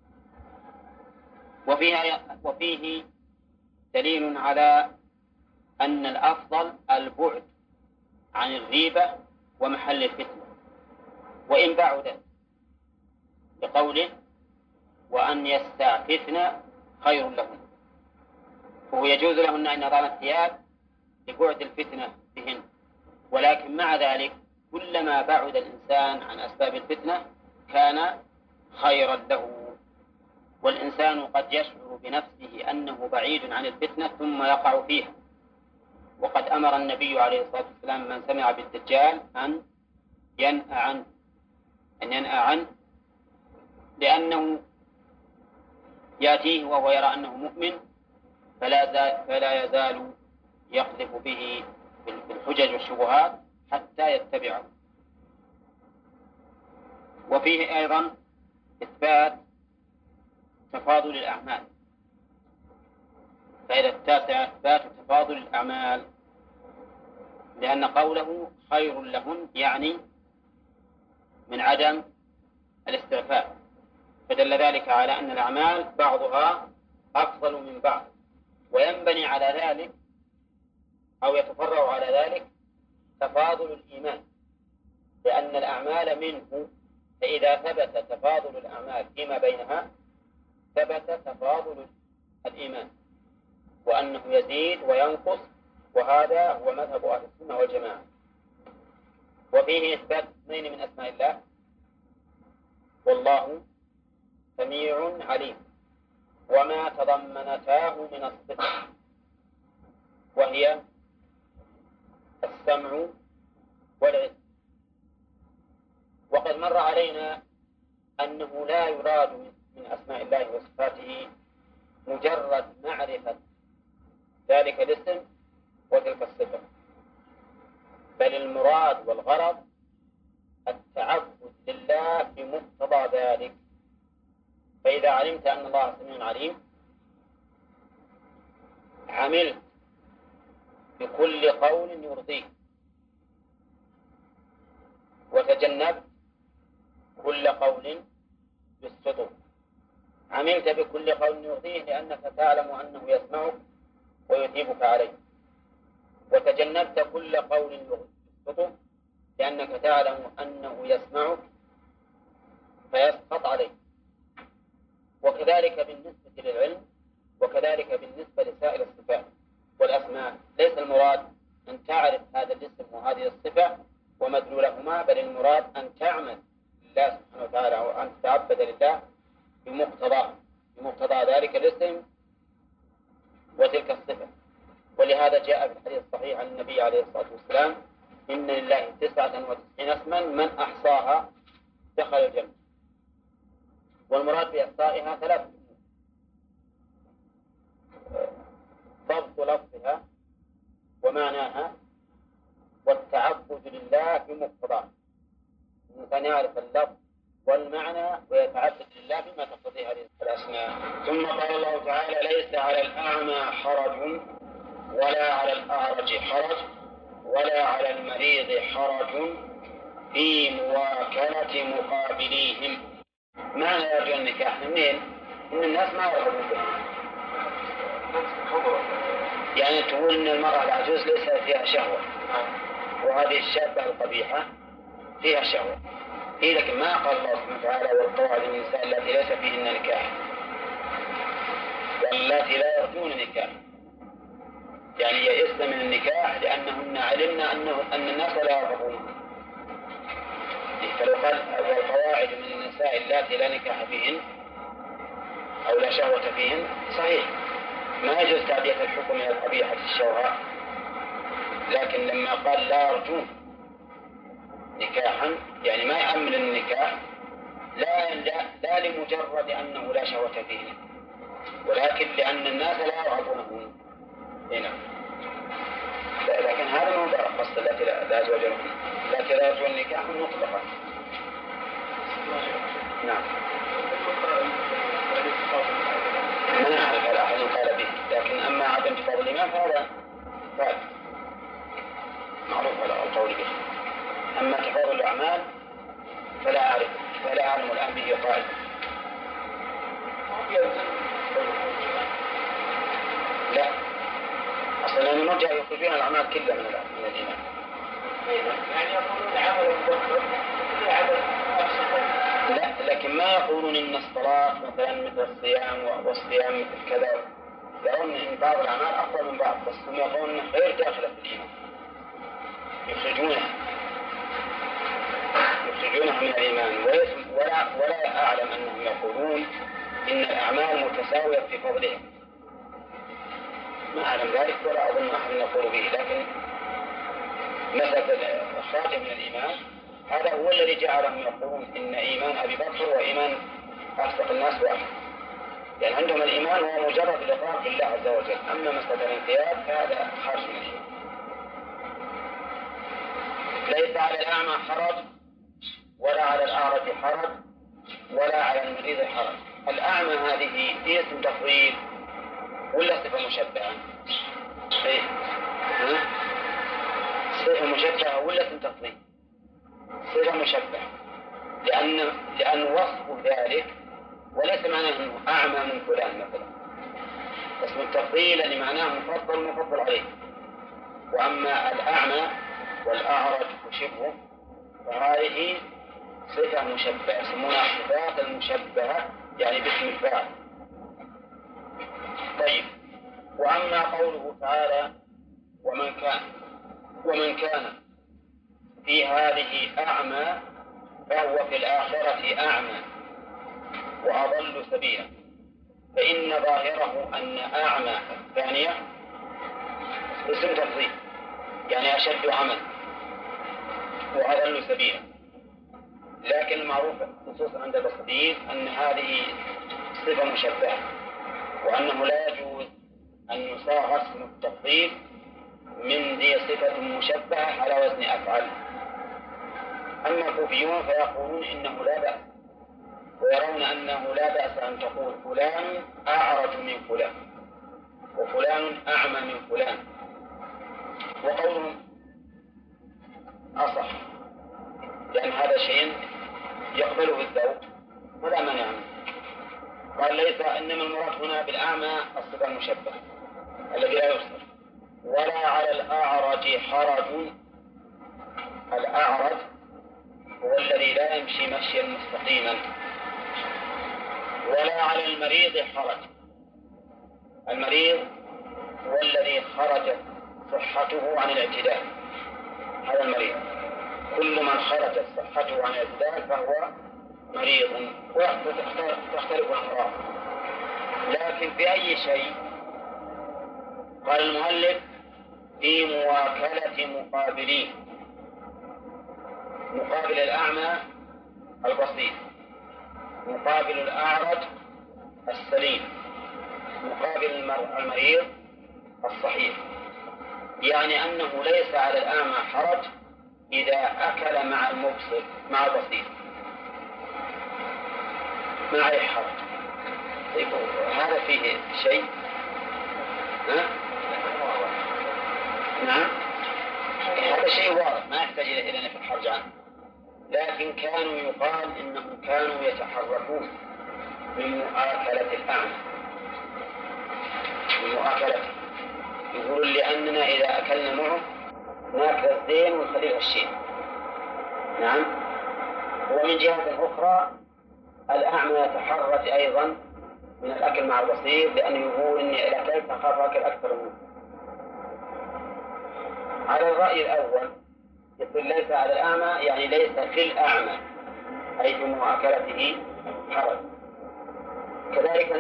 وفيه دليل على أن الأفضل البعد عن الغيبة ومحل الفتنة وإن بعد، بقوله وأن يستعففن خير لهن، وهو يجوز لهن أن يضعن الثياب لبعد الفتنة بهن، ولكن مع ذلك كلما بعد الإنسان عن أسباب الفتنة كان خيرا له. والإنسان قد يشعر بنفسه أنه بعيد عن الفتنة ثم يقع فيها، وقد أمر النبي عليه الصلاة والسلام من سمع بالدجال أن ينأى عنه لأنه يأتيه وهو يرى أنه مؤمن فلا يزال يقذف به بالحجج والشبهات حتى يتبعه. وفيه أيضا إثبات تفاضل الأعمال، فإذا التاسع إثبات تفاضل الأعمال، لأن قوله خير لهن يعني من عدم الاستعفاف، فدل ذلك على أن الأعمال بعضها أفضل من بعض، وينبني على ذلك أو يتفرع على ذلك تفاضل الإيمان، لأن الأعمال منه، فإذا ثبت تفاضل الأعمال فيما بينها ثبت تفاضل الإيمان، وأنه يزيد وينقص، وهذا هو مذهب أهل السنة والجماعة. وفيه إثبات اثنين من أسماء الله، والله سميع عليم، وما تضمنتاه من الصفة، وهي السمع والعلم. وقد مر علينا أنه لا يراد من أسماء الله وصفاته مجرد معرفة ذلك الاسم وتلك الصفة، بل المراد والغرض التعبد لله بمقتضى ذلك. فإذا علمت أن الله سميع عليم عملت بكل قول يرضيه، وتجنبت كل قول يسقطه. عملت بكل قول يرضيه لأنك تعلم أنه يسمعك ويثيبك عليه، وتجنبت كل قول يسقطه لأنك تعلم أنه يسمعك فيسقط عليه. وكذلك بالنسبة للعلم، وكذلك بالنسبة لسائر الصفات والأسماء. ليس المراد أن تعرف هذا الاسم وهذه الصفة ومدلولهما، بل المراد أن تعمل لله سبحانه وتعالى وأن تتعبد لله بمقتضى ذلك الاسم وتلك الصفة. ولهذا جاء في الحديث الصحيح عن النبي عليه الصلاة والسلام إن لله 99 اسما من أحصاها دخل الجنة. والمراد بإحصائها 3: ضبط لفظها ومعناها، والتعبد لله بمقتضاه، الإنسان يعرف اللفظ والمعنى ويتعبد لله بما تقتضيه هذه الأسماء. ثم قال الله تعالى: ليس على الأعمى حرج ولا على الأعرج حرج ولا على المريض حرج في مواكلة مقابليهم. معنى يرجو النكاح منين؟ إن الناس ما يرغبون به. يعني تقول إن المرأة العجوز ليس فيها شهوة، وهذه الشابة القبيحة فيها شهوة. لكن ما قال الله سبحانه وتعالى والقواعد من النساء التي ليس فيهن نكاح واللاتي لا يرجون نكاح، يعني يئسن من النكاح لأنهن علمنا أن الناس لا يرغبونه. فلو قال والقواعد من النساء التي لا نكاح فيهن أو لا شهوة فيهن صحيح، ما يجوز تعدية الحكم من القبيحة الشوهاء، لكن لما قال لا يرجون نكاحا يعني ما يأمل النكاح، لا لمجرد أنه لا شهوة فيه، ولكن لأن الناس لا يرغبونه هنا. لكن هذا ما هو قصد التي لا زوج لهن، التي لا يرجون النكاح مطلقا. نعم. ما نعرف هل أحد قال به، لكن أما عدم انتفاض الإيمان فهذا ثابت معروف على القول به. أما تفاضل الأعمال فلا أعلم الآن به قائل. لا، أصلا المرجع يخرجون الأعمال كلها من الإيمان. يعني يقولون عمل مكفر عمل أفسد. لا، لكن ما يقولون إن الصلاة مثلا مثل الصيام والصيام مثل كذا، يرون إن بعض الأعمال أفضل من بعض، بس هم يقولون غير داخلة في الإيمان، يخرجونها من الإيمان. ولا أعلم أنهم يقولون إن الأعمال متساوية في فضلها، ما أعلم ذلك ولا أظن أحد يقول به. لكن مسألة الإخراج من الإيمان هذا هو الذي جعلهم يقولون إن إيمان أبي بكر وإيمان أفسق الناس واحد، يعني عندهم الإيمان هو مجرد الإقرار بالله عز وجل. أما مسألة الانقياد فهذا خارج من الإيمان. ليس على الأعمى حرج ولا على الأعرج حرج ولا على المريض حرج. الأعمى هذه هي اسم تفضيل ولا صفة مشبهة؟ صفة مشبهة ولا اسم تفضيل؟ صفة مشبهة، لأن وصف ذلك وليس معناه أنه أعمى من فلان مثلا. اسم التفضيل يعني معناه مفضل عليه. وأما الأعمى والأعرج وشبهه فهذه صفة مشبهة، يسمونها الصفات المشبهة يعني باسم الفاعل. طيب، وأما قوله تعالى ومن كان في هذه أعمى فهو في الآخرة أعمى وأضل سبيلا، فإن ظاهره أن أعمى الثانية اسم تفضيل يعني أشد عمى وأضل سبيلا. لكن المعروف خصوصا عند البصريين أن هذه صفة مشبهة، وأنه لا يجوز أن يصاغ اسم التفضيل من ذي صفة مشبهة على وزن أفعل. أما الكوفيون فيقولون إنه لا بأس، ويرون أنه لا بأس أن تقول فلان أعرج من فلان وفلان أعمى من فلان، وقولهم أصح لأن هذا شيء يقبله الذوق ولا مانع منه. قال ليس، إنما المراد هنا بالأعمى الصفة المشبهة الذي لا يصدر. ولا على الأعرج حرج، الأعرج هو الذي لا يمشي مشيا مستقيما. ولا على المريض حرج، المريض هو الذي خرجت صحته عن الاعتدال، هذا المريض. كل من خرجت صحته عن الاعتدال فهو مريض، وتختلف الأمراض. لكن في أي شيء؟ قال المؤلف في مواكلة مقابليه، مقابل الأعمى البصير، مقابل الأعرج السليم، مقابل المريض الصحيح. يعني أنه ليس على الأعمى حرج إذا أكل مع المبصر مع البصير، ما عليه حرج. هذا فيه شيء؟ نعم، هذا شيء واضح ما يحتاج إلى نفي الحرج عنه. لكن كانوا يقال إنهم كانوا يتحركون من مؤاكلة الأعمى، من مؤاكلته. يقولون لأننا إذا أكلنا معه ناكل الزين ونخليه الشين. نعم. ومن جهة أخرى الأعمى يتحرج أيضا من الأكل مع البصير، لأنه يقول إني إذا أكلت أخاف أكل أكثر منه. على الرأي الأول يقول ليس على الأعمى، يعني ليس في الأعمى أي في مؤاكلته حرج. كذلك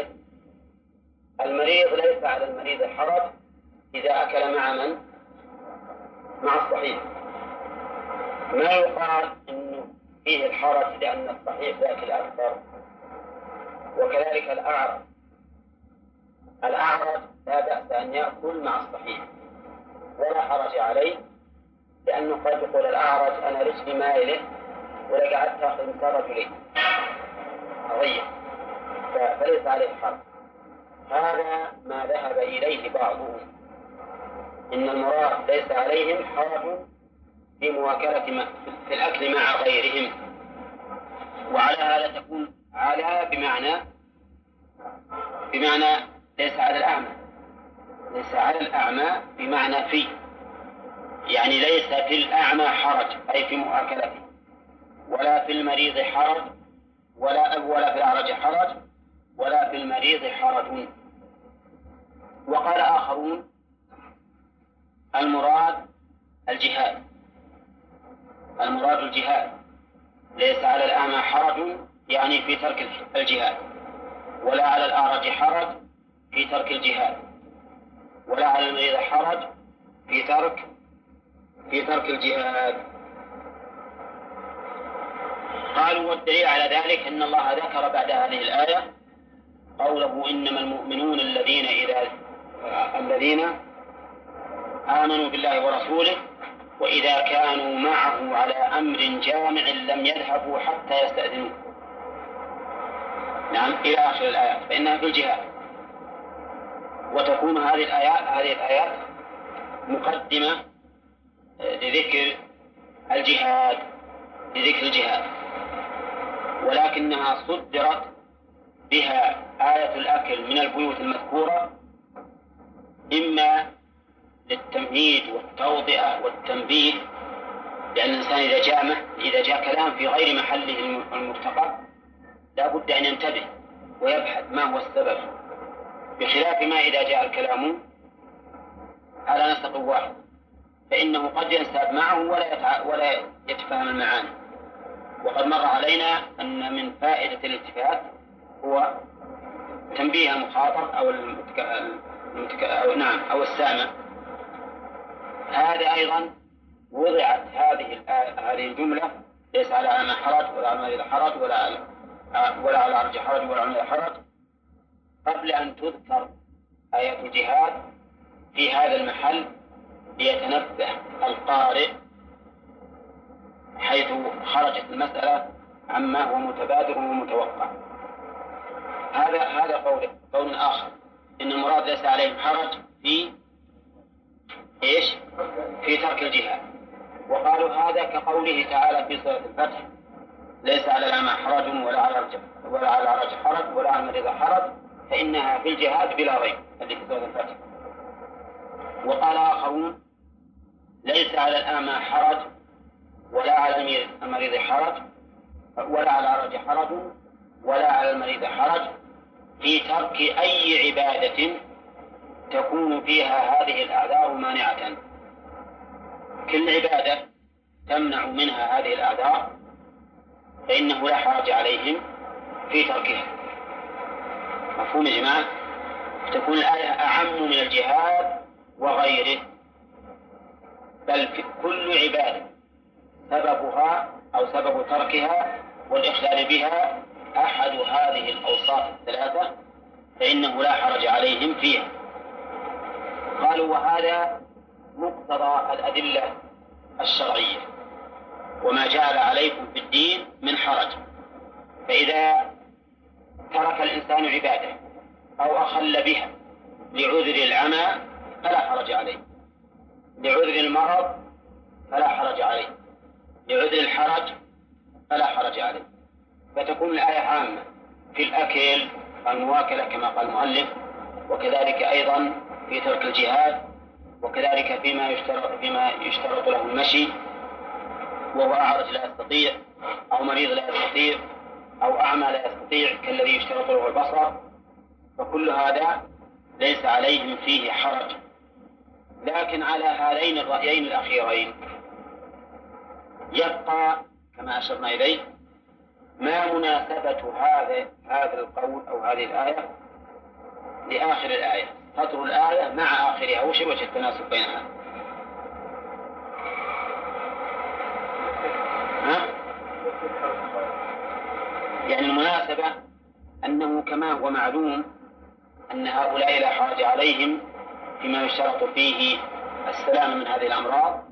المريض ليس على المريض الحرج إذا أكل مع من؟ مع الصحيح. ما يقال إنه فيه الحرج لأن الصحيح يأكل أكثر. وكذلك الأعرج لا بأس أن يأكل مع الصحيح ولا حرج عليه، لأنه قد يقول الأعرج أنا رجلي مايلة ولا قعدت تأخذ مثل رجلي أضيع، فليس عليه حرج. هذا ما ذهب إليه بعضهم، إن المراد ليس عليهم حرج في مواكلة في الأكل مع غيرهم. وعلى هذا تكون على بمعنى ليس على الأعمى، ليس على الأعمى بمعنى في، يعني ليس في الأعمى حرج أي في مؤاكلته، ولا في المريض حرج، ولا في الأعرج حرج، ولا في المريض حرج. وقال آخرون المراد الجهاد، ليس على الأعمى حرج يعني في ترك الجهاد، ولا على الأعرج حرج في ترك الجهاد، ولا على المريض حرج في ترك الجهاد. قالوا والدليل على ذلك أن الله ذكر بعد هذه الآية قوله إنما المؤمنون الذين آمنوا بالله ورسوله وإذا كانوا معه على أمر جامع لم يذهبوا حتى يستأذنوه. نعم، إلى آخر الآيات، فإنها في الجهاد. وتكون هذه الآيات مقدمة لذكر الجهاد، ولكنها صدرت بها آية الأكل من البيوت المذكورة إما للتمهيد والتوضئة والتنبيه، لأن الإنسان إذا جاء كلام في غير محله المرتقب لا بد أن ينتبه ويبحث ما هو السبب، بخلاف ما إذا جاء الكلام على نسق واحد فإنه قد ينساب معه ولا يتفهم المعاني. وقد مر علينا أن من فائدة الالتفات هو تنبيه المخاطب أو السامع. هذا أيضا وضعت هذه الجملة ليس على الأعمى حرج ولا على المريض حرج ولا على الأعرج حرج ولا على المريض حرج قبل أن تذكر آية الجهاد في هذا المحل، ليتنبه القارئ حيث خرجت المسألة عما هو متبادر ومتوقع. هذا قول آخر، إن المراد ليس عليهم حرج في ترك الجهاد. وقالوا هذا كقوله تعالى في سورة الفتح ليس على الأعمى حرج ولا على الأعرج حرج ولا على المريض حرج، فإنها في الجهاد بلا ريب، هذه في سورة الفتح. وقال آخرون ليس على الأعمى حرج ولا على المريض حرج ولا على الأعرج حرج ولا على المريض حرج في ترك أي عبادة تكون فيها هذه الأعذار مانعة. كل عبادة تمنع منها هذه الأعذار فإنه لا حرج عليهم في تركها. مفهوم يا جماعة؟ تكون الآية أعم من الجهاد وغيره، بل في كل عبادة سببها أو سبب تركها والإخلال بها أحد هذه الأوصاف الثلاثة فإنه لا حرج عليهم فيها. قالوا وهذا مقتضى الأدلة الشرعية وما جعل عليكم في الدين من حرج. فإذا ترك الإنسان عبادة أو أخل بها لعذر العمى فلا حرج عليه، لعذر المرض فلا حرج عليه، لعذر الحرج فلا حرج عليه. فتكون الآية عامة في الأكل المواكلة كما قال المؤلف، وكذلك أيضا في ترك الجهاد، وكذلك فيما يشترط له المشي وهو أعرج لا يستطيع، أو مريض لا يستطيع، أو أعمى لا يستطيع كالذي يشترط له البصر، فكل هذا ليس عليهم فيه حرج. لكن على هذين الرأيين الأخيرين يبقى كما أشرنا إليه ما مناسبة هذا القول أو هذه الآية لآخر الآية، سطر الآية مع آخرها، وش وجه التناسب بينها؟ يعني المناسبة أنه كما هو معلوم أن هؤلاء لا حرج عليهم فيما يشترط فيه السلام من هذه الأمراض،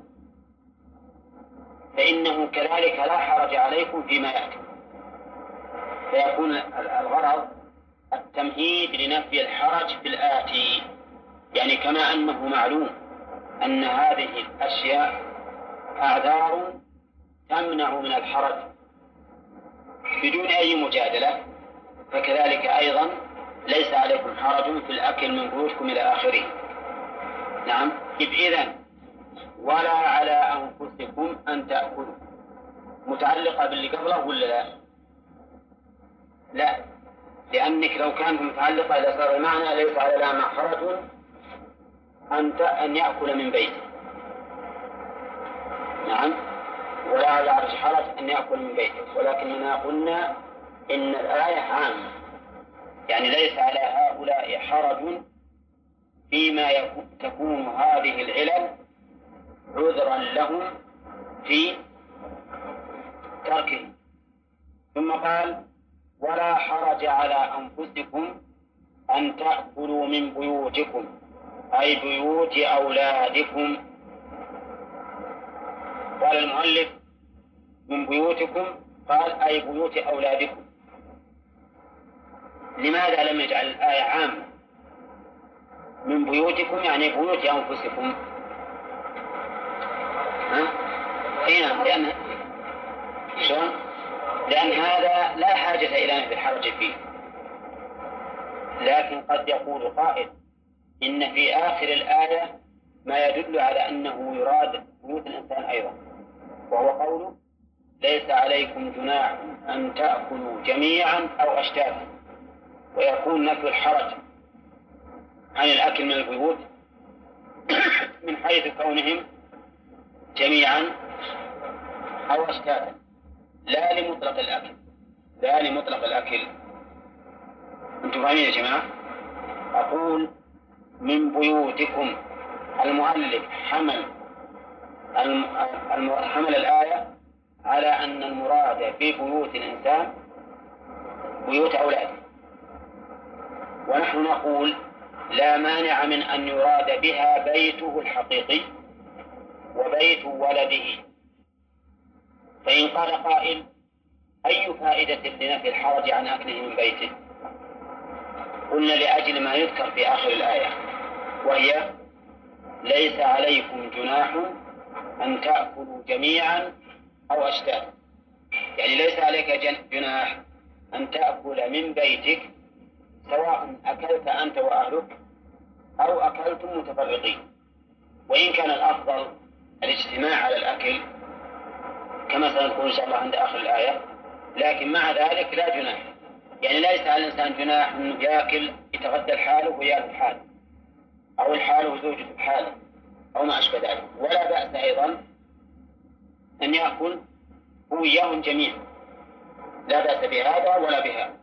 فإنه كذلك لا حرج عليكم فيما يأتي. فيكون الغرض التمهيد لنفي الحرج في الآتي، يعني كما أنه معلوم أن هذه الأشياء أعذار تمنع من الحرج بدون أي مجادلة، فكذلك أيضا ليس عليكم حرج في الأكل من بيوتكم إلى آخره. نعم. إذن ولا على أنفسكم أن تأكلوا متعلقة باللي قبله ولا لا؟ لا، لأنك لو كانت متعلقة إذا صار المعنى ليس على لا حرج أن يأكل من بيته. نعم. ولا على حرج أن يأكل من بيته، ولكننا قلنا إن الآية عامة، يعني ليس على هؤلاء حرج فيما تكون هذه العلل عذرا لهم في تركه. ثم قال ولا حرج على أنفسكم أن تأكلوا من بيوتكم، أي بيوت أولادكم. قال المؤلف من بيوتكم، قال أي بيوت أولادكم. لماذا لم يجعل الآية عامة؟ من بيوتكم يعني بيوت أنفسكم. لأن هذا لا حاجة إلى نفي الحرج فيه. لكن قد يقول قائل إن في آخر الآية ما يدل على أنه يراد بيوت الإنسان أيضا، وهو قوله ليس عليكم جناح أن تأكلوا جميعا أو أشتاتا، ويكون نفي الحرج عن الأكل من البيوت من حيث كونهم جميعا أو أشتاتا، لا لمطلق الأكل. أنتم فاهمين يا جماعة؟ أقول من بيوتكم، المؤلف حمل الآية على أن المراد في بيوت الإنسان بيوت أولاده، ونحن نقول لا مانع من أن يراد بها بيته الحقيقي وبيت ولده. فإن قال قائل أي فائدة لنفي الحرج عن أكله من بيته؟ قلنا لأجل ما يذكر في آخر الآية، وهي ليس عليكم جناح أن تأكلوا جميعا أو أشتاتا، يعني ليس عليك جناح أن تأكل من بيتك سواء أكلت أنت وأهلك أو أكلتم متفرقين، وإن كان الأفضل الاجتماع على الأكل كما سنقول إن شاء الله عند آخر الآية، لكن مع ذلك لا جناح، يعني ليس على الإنسان جناح أنه يأكل يتغدى الحاله ويأكل الحاله، أو الحاله وزوجته الحاله، أو ما أشبه ذلك. ولا بأس أيضا أن يأكل هو إياهم جميعا، لا بأس بهذا ولا بهذا.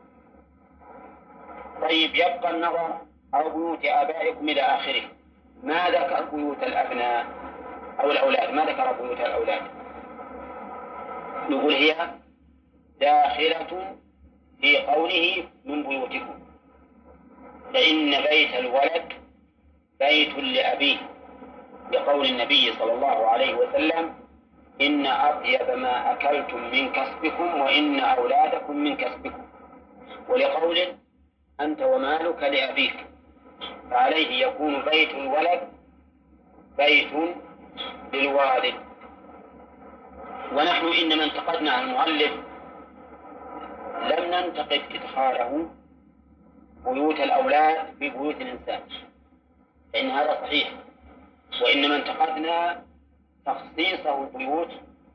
طيب يبقى النظر أو بيوت آبائكم إلى آخره. ما ذكر بيوت الأبناء أو الأولاد؟ ما ذكر بيوت الأولاد؟ نقول هي داخلة في قوله من بيوتكم، فإن بيت الولد بيت لأبيه، لقول النبي صلى الله عليه وسلم إن أطيب ما أكلتم من كسبكم وإن أولادكم من كسبكم، ولقوله أنت ومالك لأبيك، فعليه يكون بيت الولد بيت للوالد. ونحن إنما انتقدنا عن المؤلف، لم ننتقد إدخاله بيوت الأولاد ببيوت الإنسان، فإن هذا صحيح، وإنما انتقدنا تخصيصه البيوت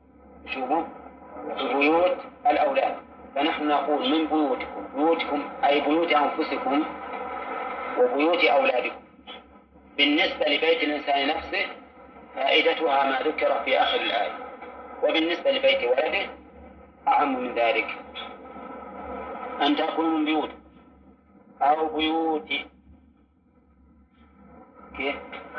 ببيوت الأولاد. فنحن نقول من بيوتكم أي بيوت أنفسكم وبيوت أولادكم. بالنسبة لبيت الإنسان نفسه فائدتها ما ذكر في آخر الآية، وبالنسبة لبيت ولده أعم من ذلك، أن تأكلوا من بيوت أو بيوت كيف؟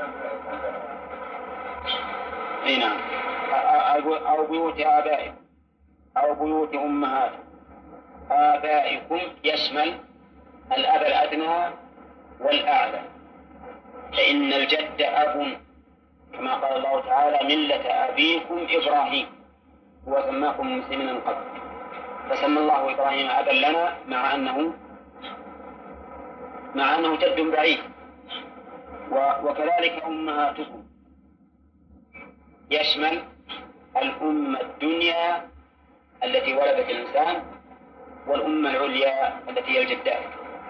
نعم، أو بيوت آبائكم أو بيوت أمهاتكم. آبائكم يشمل الأب الأدنى والأعلى، فإن الجد أب، كما قال الله تعالى ملة أبيكم إبراهيم، هو سماكم مسلمين من قبل، فسمى الله إبراهيم أبا لنا مع أنه جد بعيد. وكذلك أمهاتكم يشمل الأمة الدنيا التي ولدت الإنسان والأمة العليا التي هي الجدات.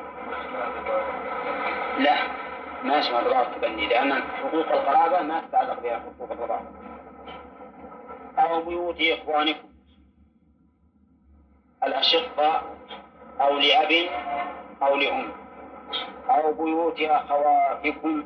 لا، ما يشمل الرضاعة التبني، لأن حقوق القرابة ما تتعلق بها حقوق الرضاعة. أو بيوت إخوانكم الأشقة أو لأب أو لأم، أو بيوت أخواتكم،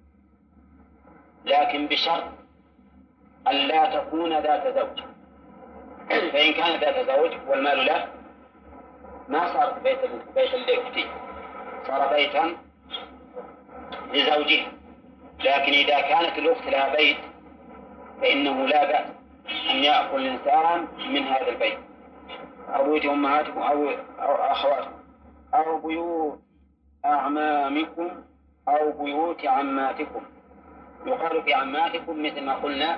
لكن بشرط أن لا تكون ذات زوج. فإن كانت ذات زوج والمال له ما صار بيتا لأختي، صار بيتا لزوجها. لكن إذا كانت الأخت لها بيت فإنه لا بأس أن يأكل الإنسان من هذا البيت، أو بيوت أمهاتكم أو أخواتكم، أو بيوت أعمامكم أو بيوت عماتكم. يقال في عماتكم مثل ما قلنا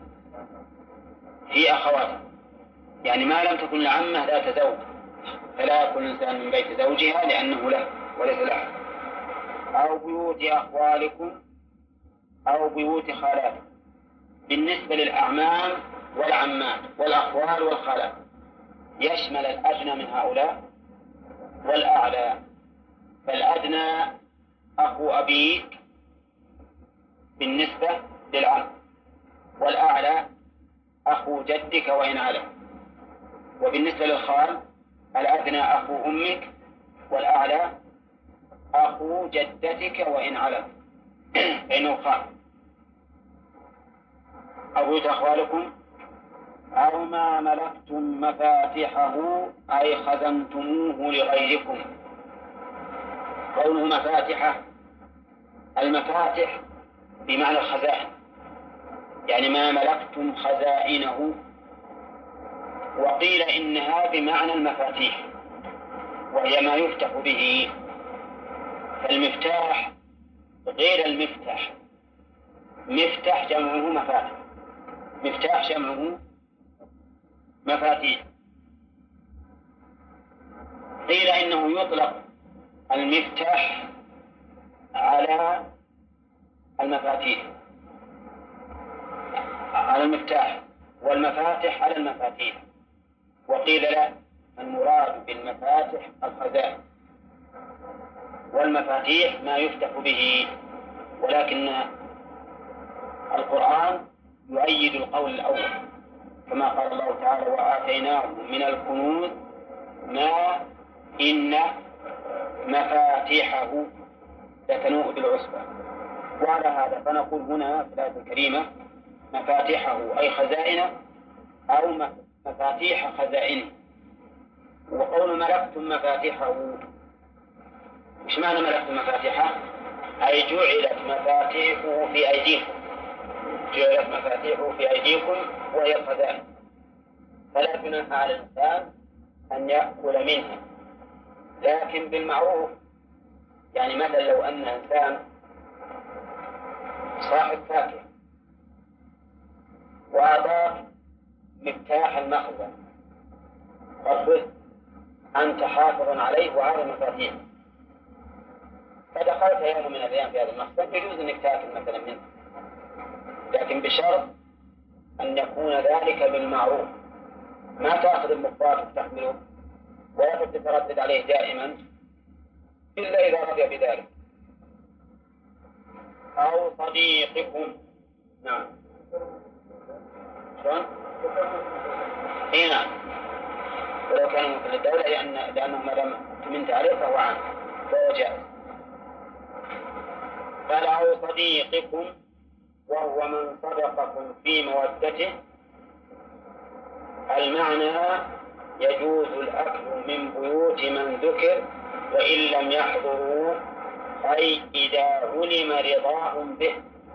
في أخواتكم، يعني ما لم تكن لعمة ذات زوج فلا يأكل الإنسان من بيت زوجها لأنه له وليس لها. أو بيوت أخوالكم أو بيوت خالاتكم. بالنسبة للأعمام والعمات والأخوال والخالات يشمل الأدنى من هؤلاء والأعلى. فالأدنى أخو أبيك بالنسبة للعم، والأعلى أخو جدك وإن علم. وبالنسبة للخال الأدنى أخو أمك والأعلى أخو جدتك وإن علم فإنه خال. أو بيوت أخوالكم أو ما ملكتم مفاتحه أي خزنتموه لغيركم. قوله مفاتحه، المفاتح بمعنى الخزائن، يعني ما ملكتم خزائنه. وقيل إنها بمعنى المفاتيح وهي ما يفتح به. فالمفتاح غير المفتاح، مفتاح جمعه مفاتح، مفتاح جمعه مفاتيح. قيل إنه يطلق المفتاح على المفاتيح، على المفتاح، والمفاتح على المفاتيح. وقيل لا، المراد بالمفاتح الخزائن، والمفاتيح ما يفتح به. ولكن القرآن يؤيد القول الأول، كما قال الله تعالى وآتيناه من الكنوز ما إن مفاتيحه لتنوء بالعصبة. وعلى هذا فنقول هنا في الآية الكريمة مفاتيحه أي خزائنه أو مفاتيح خزائنه. وقول ملكتم مفاتيحه، مش معنى ملكتم مفاتيحه؟ أي جعلت مفاتيحه في أيديكم، جعلت مفاتيحه في أيديكم وهي الخزائن، فلا جناح على الإنسان أن يأكل منها، لكن بالمعروف. يعني مثلا لو أن إنسان صاحب فاكهة وأعطاك مفتاح المخزن قصده أنت حافظ عليه وهذا مفاتيح، فدخلت يوم من الأيام في هذا المخزن يجوز أنك تأكل مثلا منه، لكن بشرط أن يكون ذلك بالمعروف، ما تأخذ المخاطب تحمله ولا تتردد عليه دائما إلا إذا رضي بذلك. أو صديقكم. نعم. شلون؟ إيه نعم. ولو كان ممكن للدولة لأنه ما دام تمنت عليه فهو عنه فهو جائز. قال أو صديقكم وهو من صدقكم في مودته. المعنى يجوز الأكل من بيوت من ذكر وإن لم يحضروا، أي إذا علم رضاهم به.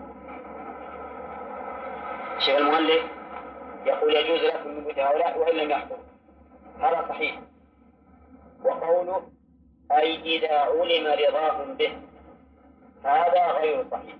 الشيخ المؤلف يقول يجوز الأكل من بيوت هؤلاء وإن لم يحضروا، هذا صحيح. وقوله أي إذا علم رضاهم به هذا غير صحيح،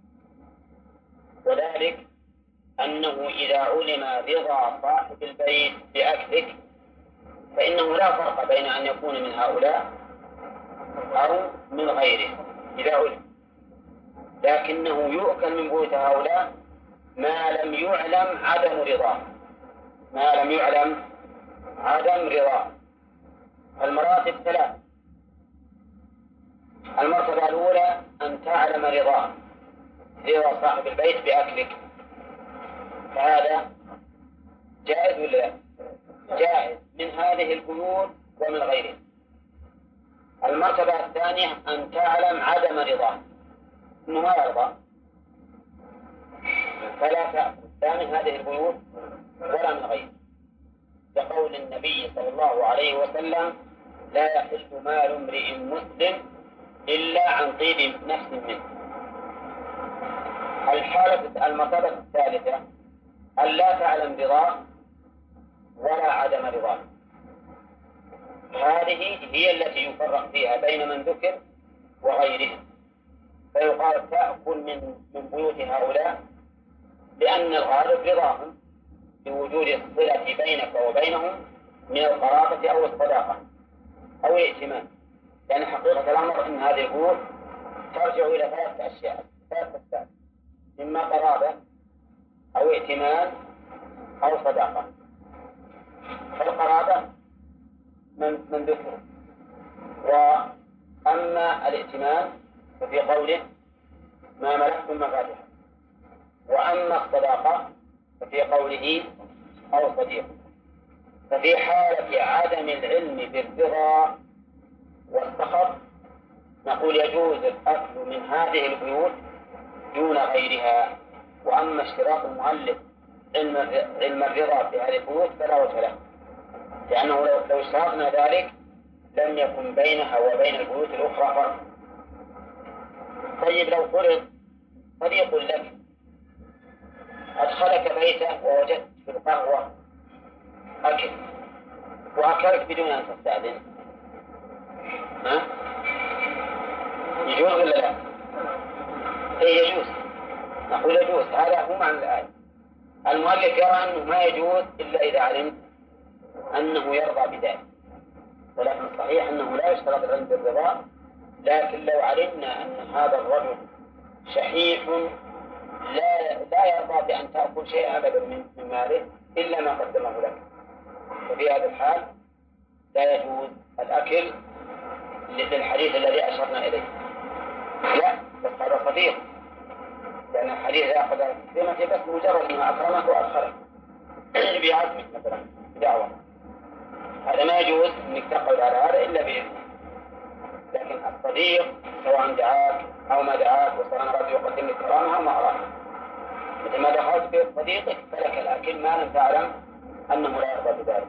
وذلك أنه إذا علم رضا صاحب البيت بأكلك فإنه لا فرق بين أن يكون من هؤلاء أو من غيره إذا علم، لكنه يؤكل من بيوت هؤلاء ما لم يعلم عدم رضاه، ما لم يعلم عدم رضاه. المراتب ثلاث: المرتبة الأولى أن تعلم رضا صاحب البيت بأكلك، فهذا جائز ولا لا؟ جائز من هذه البيوت ومن غيرها. المرتبة الثانية أن تعلم عدم رضاه، إنه ما يرضى، فلا تأكل لا من هذه البيوت ولا من غيرها، لقول النبي صلى الله عليه وسلم: لا يحل مال امرئ مسلم إلا عن طيب نفس منه. المرتبة الثالثة أن لا تعلم رضاه ولا عدم رضاه، هذه هي التي يفرق فيها بين من ذكر وغيره، فيقال تأكل من بيوت هؤلاء لأن الغالب رضاهم بوجود الصلة بينك وبينهم من القرابة أو الصداقة أو الائتمان، لأن حقيقة الأمر أن هذه البيوت ترجع إلى ثلاثة أشياء، إما قرابة أو ائتمان أو صداقة. فالقرابة من ذكر، وأما الائتمان ففي قوله ما ملكتم مفاتحه، وأما الصداقة ففي قوله أو صديق. ففي حالة عدم العلم بالرضا والسخط نقول يجوز الأكل من هذه البيوت دون غيرها. وأما اشتراط المؤلف علم الرضا في هذه البيوت فلا وجه له، لأنه لو اشترطنا ذلك لم يكن بينها وبين البيوت الأخرى فرق. طيب لو فرض صديق لك أدخلك بيته ووجدت في القهوة أكل وأكلت بدون أن تستأذن، يجوز ولا لا؟ إيه يجوز، نقول يجوز. هذا هو معنى الآية. المؤلف يرى أنه ما يجوز إلا إذا علمت أنه يرضى بذلك، ولكن الصحيح أنه لا يشترط العلم بالرضا، لكن لو علمنا أن هذا الرجل شحيح لا يرضى بأن تأكل شيئا أبدا من ماله إلا ما قدمه لك، وفي هذا الحال لا يجوز الأكل للحديث الذي أشرنا إليه. لا، بس هذا صديق، لأن الحديث يأخذ قيمته بس مجرد أنه أكرمك وأدخلك بعزمك مثلا دعوة، هذا ما يجوز أنك تقعد على هذا إلا بإذنه. لكن الصديق سواء دعاك أو ما دعاك وصار أراد يقدم لك كرامة أو ما أراد، مثل ما دخلت بيت صديقك فلك الأكل ما لم تعلم أنه لا يرضى بذلك.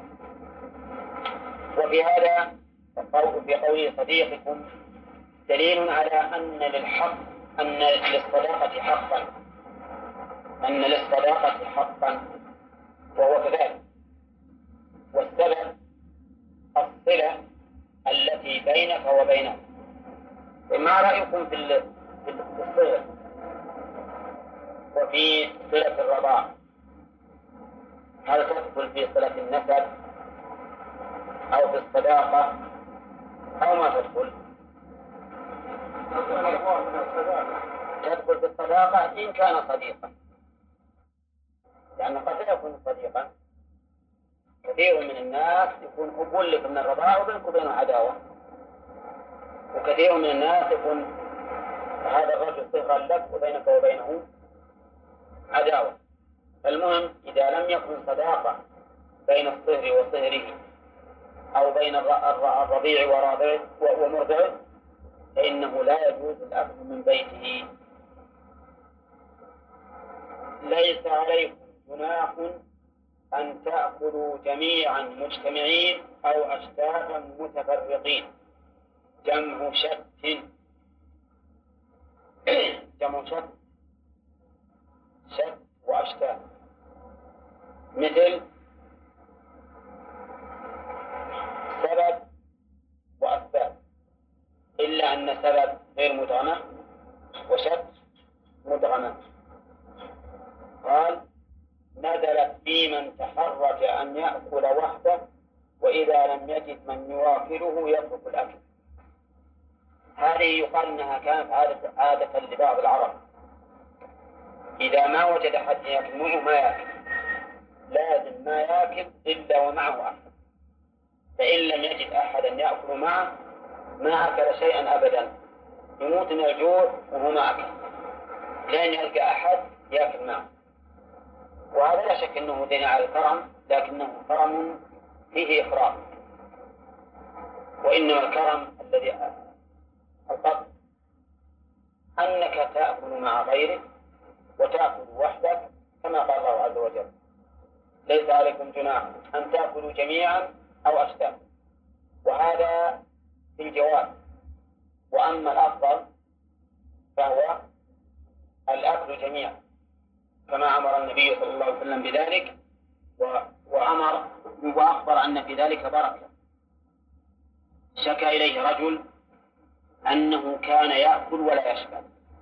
وفي هذا في قوله صديقكم دليل على أن للصداقة حقا، وهو كذلك. والسبب الصلة التي بينك وبينه. ما رأيكم في الصلة وفي صلة الرضاع؟ هل تدخل في صلة النسب أو في الصداقة أو ما تدخل؟ تدخل في الصداقة إن كان صديقا، لأن قد لا يكون صديقا. كثير من الناس يكون أبو لك من الرضاعة وبينك وبينه عداوة، وكثير من الناس يكون هذا الرجل صهرا لك وبينك وبينه عداوة. المهم إذا لم يكن صداقة بين الصهر وصهره أو بين الرضيع ومرضعه فإنه لا يجوز الأكل من بيته. ليس عليكم جناح أن تأكلوا جميعا مجتمعين أو أشتاتا متفرقين. جمع شت جمع شت وأشتات، مثل سبب وأسباب، إلا أن سبب غير مدغمة وشت مدغمة. قال نزلت في من تحرج أن يأكل وحده وإذا لم يجد من يواكله يترك الأكل. هذه يقال أنها كانت عادة لبعض العرب، إذا ما وجد أحد يأكل معه ما يأكل، لازم ما يأكل إلا ومعه أحد، فإن لم يجد أحدا يأكل معه ما أكل شيئا أبدا، يموت من الجوع وهو ما أكل، لأن يلقى أحد يأكل معه. وهذا لا شك أنه دين على الكرم، لكنه كرم فيه إخراج، وإنما الكرم الذي القصد أنك تأكل مع غيرك وتأكل وحدك كما قال الله عز وجل ليس عليكم جناح أن تأكلوا جميعا أو أشتاتا، وهذا في الجواز. وأما الأفضل فهو الأكل جميعا كما أمر النبي صلى الله عليه وسلم بذلك، وأمر وأخبر أن في ذلك بركة. شكى إليه رجل أنه كان يأكل ولا يشبع،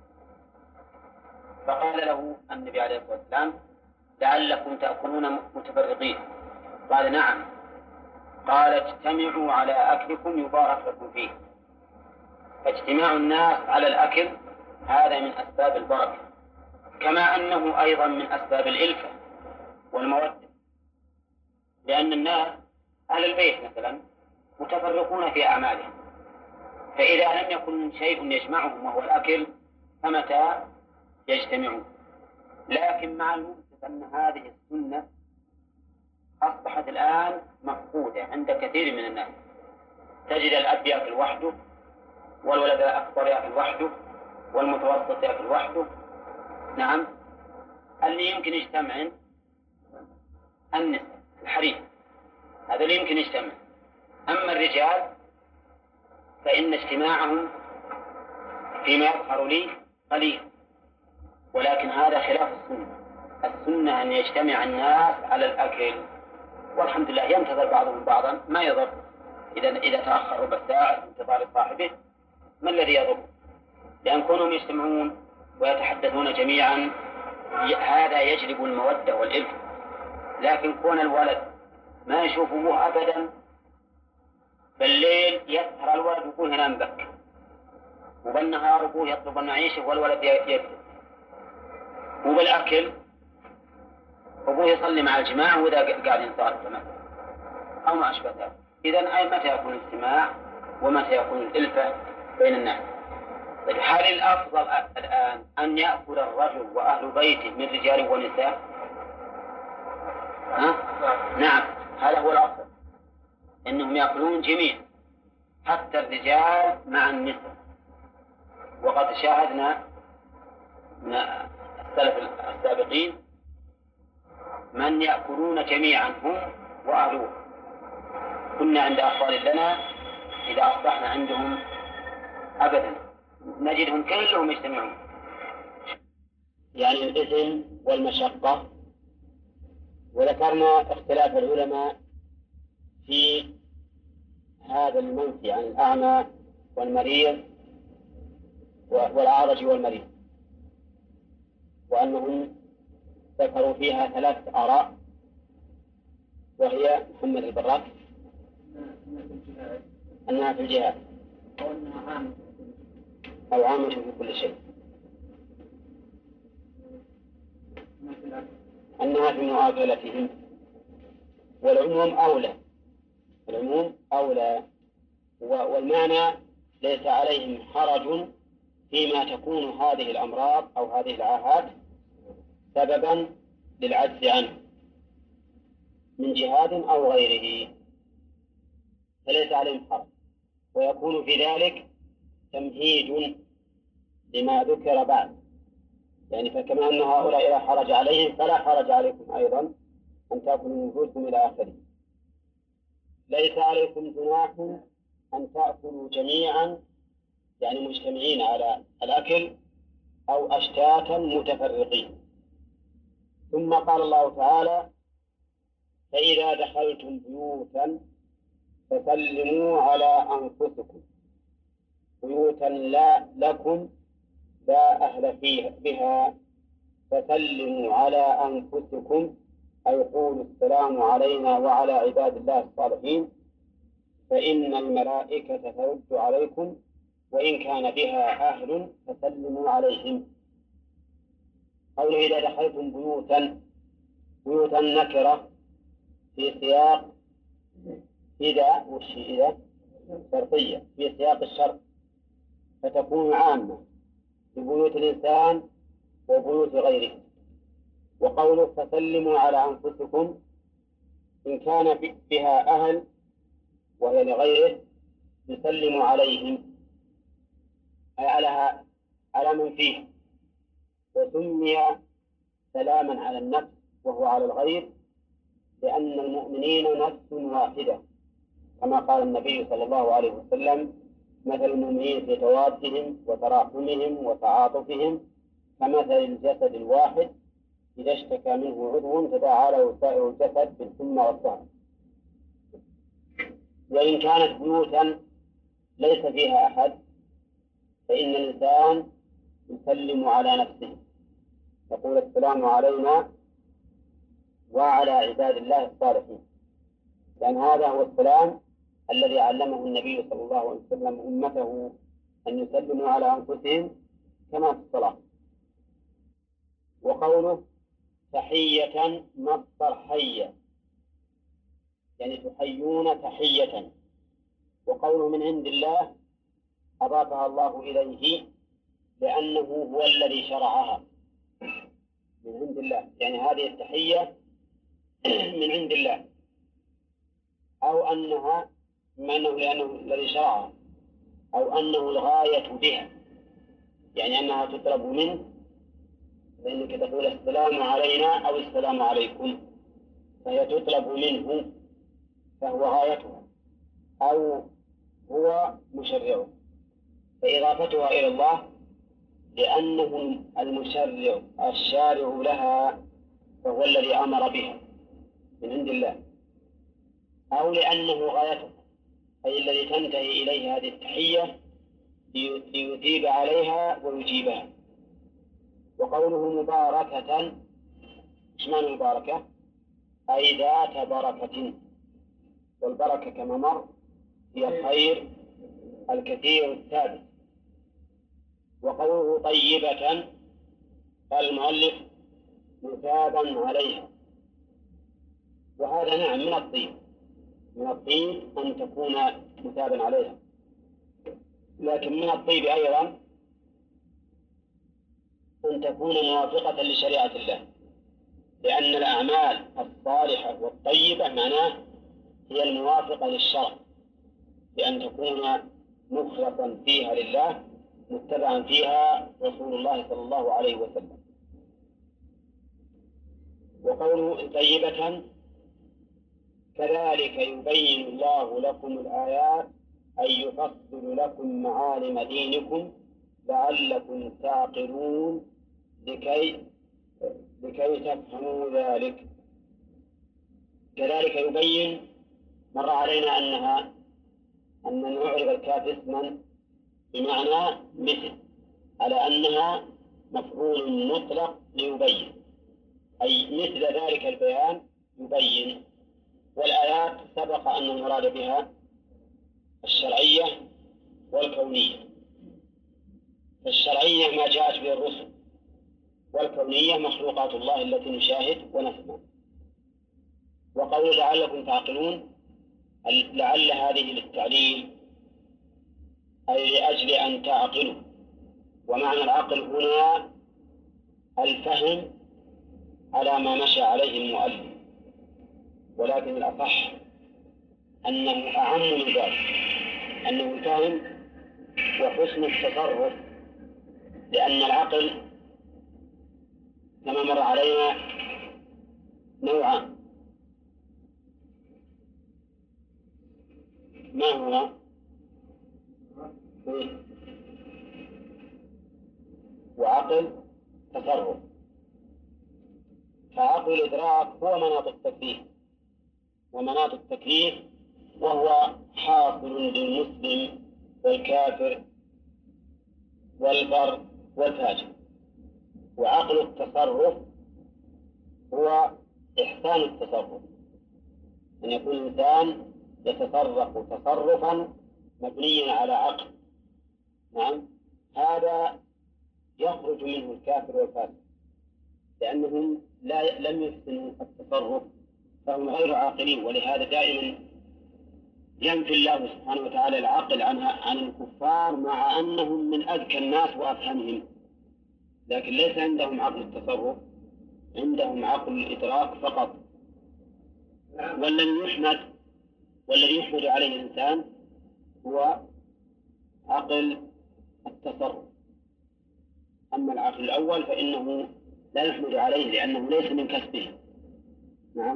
فقال له النبي عليه الصلاة والسلام لعلكم تأكلون متفرقين. قال نعم. قال اجتمعوا على أكلكم يبارك لكم فيه. فاجتماع الناس على الأكل هذا من أسباب البركة، كما أنه أيضا من أسباب الإلفة والمودة، لأن الناس أهل البيت مثلا متفرقون في أعمالهم، فإذا لم يكن شيء يجمعهم وهو الأكل فمتى يجتمعون. لكن مع المؤسف أن هذه السنة أصبحت الآن مفقودة عند كثير من الناس. تجد الأب يأكل وحده، والولد الأكبر يأكل وحده، والمتوسط يأكل وحده. نعم، اللي يمكن يجتمع النساء الحريم، هذا اللي يمكن يجتمع. أما الرجال فإن اجتماعهم فيما يظهر لي قليل، ولكن هذا خلاف السنة. السنة أن يجتمع الناس على الأكل، والحمد لله ينتظر بعضهم بعضا، ما يضر. إذا تأخر ربع ساعة في انتظار صاحبه ما الذي يضر؟ لأن كونهم يجتمعون ويتحدثون جميعا هذا يجلب المودة والإلف. لكن كون الولد ما يشوف أبوه أبدا، بالليل يسهر الولد ويقول هنا مبكر، وبالنهار أبوه يطلب المعيشة والولد يكذب، وبالأكل أبوه يصلي مع الجماعة وإذا قاعد ينتظر كمان أو ما أشبه ذلك. إذن أي متى يكون الاجتماع ومتى يكون الإلفة بين الناس؟ هل الأفضل الآن أن يأكل الرجل وأهل بيته من رجال ونساء؟ نعم، هذا هو الأفضل، إنهم يأكلون جميعا حتى الرجال مع النساء. وقد شاهدنا من السلف السابقين من يأكلون جميعا هم وأهلهم. كنا عند أخوان لنا إذا أصبحنا عندهم أبدا نجدهم كلهم يجتمعون. يعني الإثم والمشقة. وذكرنا اختلاف العلماء في هذا المنفي عن الأعمى والمريض والأعرج والمريض، وأنهم ذكروا فيها 3 آراء، وهي محمد البراك أنها في الجهاد أو عامة في كل شيء. أنها في مؤاكلتهم، والعموم أولى، العموم أولى. والمعنى ليس عليهم حرج فيما تكون هذه الأمراض أو هذه العاهات سببا للعجز عنه من جهاد أو غيره، فليس عليهم حرج. ويكون في ذلك تمهيد لما ذكر بعد، يعني فكما أن هؤلاء لا حرج عليهم فلا حرج عليكم أيضا أن تأكلوا نفوسكم إلى آخره. ليس عليكم جناح أن تأكلوا جميعا، يعني مجتمعين على الأكل، أو أشتاتا متفرقين. ثم قال الله تعالى: فإذا دخلتم بيوتا فسلموا على أنفسكم، بيوتا لا لكم لا أهل بها، فسلموا على أنفسكم، أي قولوا السلام علينا وعلى عباد الله الصالحين، فإن الملائكة ترد عليكم وإن كان بها أهل فسلموا عليهم. قوله إذا دخلتم بيوتا، بيوتا نكرة في سياق إذا شرطية، في سياق الشرط، فتكون عامة ببيوت الإنسان وبيوت غيره. وقوله فسلموا على أنفسكم، إن كان بها أهل وهي لغيره يسلموا عليهم، أي على من فيه. وسمي سلاما على النفس وهو على الغير لأن المؤمنين نفس واحدة، كما قال النبي صلى الله عليه وسلم: مثل المؤمنين في توادهم وتراحمهم وتعاطفهم كمثل الجسد الواحد إذا اشتكى منه عضو تداعى له سائر الجسد بالحمى والسهر. وإن كانت بيوتا ليس فيها أحد فإن الإنسان يسلم على نفسه، يقول السلام علينا وعلى عباد الله الصالحين، لأن هذا هو السلام الذي علمه النبي صلى الله عليه وسلم أمته، أن يسلموا على أنفسهم كما في الصلاة. وقوله تحية مصدر حية، يعني تحيون تحية. وقوله من عند الله أضافها الله إليه لأنه هو الذي شرعها، من عند الله، يعني هذه التحية من عند الله، أو أنها لأنه الذي شرعها، أو أنه الغاية بها، يعني أنها تطلب منه، لأنك تقول السلام علينا أو السلام عليكم، فهي تطلب منه فهو غايتها، أو هو مشرعه، فإضافتها إلى الله لأنه المشرع الشارع لها، فهو الذي أمر بها من عند الله، أو لأنه غايته، أي الذي تنتهي إليه هذه التحية ليثيب عليها ويجيبها. وقوله مباركة، إيش معنى مباركة؟ أي ذات بركة، والبركة كما مر هي الخير الكثير الثابت. وقوله طيبة قال المؤلف مثابا عليها، وهذا نعم من الطيب، من الطيب أن تكون مثابا عليها، لكن من الطيب أيضا أن تكون موافقة لشريعة الله، لأن الأعمال الصالحة والطيبة معناه هي الموافقة للشرع، بأن تكون مخلصا فيها لله متبعا فيها رسول الله صلى الله عليه وسلم. وقوله طيبة كذلك يبين الله لكم الآيات أي يفصل لكم معالم دينكم لعلكم تعقلون لكي تفهموا ذلك. كذلك يبين مر علينا أن نعرب الكاف اسما بمعنى مثل، على أنها مفعول مطلق ليبين، أي مثل ذلك البيان يبين. والآيات سبق أن المراد بها الشرعية والكونية. فالشرعية ما جاءت به الرسل والكونية مخلوقات الله التي نشاهد ونسمع. وقول لعلكم تعقلون، لعل هذه للتعليل أي لأجل أن تعقلوا. ومعنى العقل هنا الفهم على ما مشى عليه المؤلف، ولكن الأصح أنه أعم من ذلك، أنه الفهم وحسن التصرف، لأن العقل كما مر علينا نوعان: ما هو؟ وعقل تصرف. فعقل الإدراك هو مناط التكليف، ومناط التكليف وهو حاصل للمسلم والكافر والبر والفاجر. وعقل التصرف هو إحسان التصرف، أن يكون الإنسان يتصرف تصرفا مبنيا على عقل. نعم، هذا يخرج منه الكافر والفاسق، لأنهم لم يحسنوا التصرف، فهم غير عاقلين. ولهذا دائما ينفي الله سبحانه وتعالى العقل عن الكفار، مع أنهم من أذكى الناس وأفهمهم، لكن ليس عندهم عقل التصرف، عندهم عقل الإدراك فقط. والذي يحمد عليه الإنسان هو عقل التصرف. أما العقل الأول فإنه لا يحمد عليه لأنه ليس من كسبه. نعم.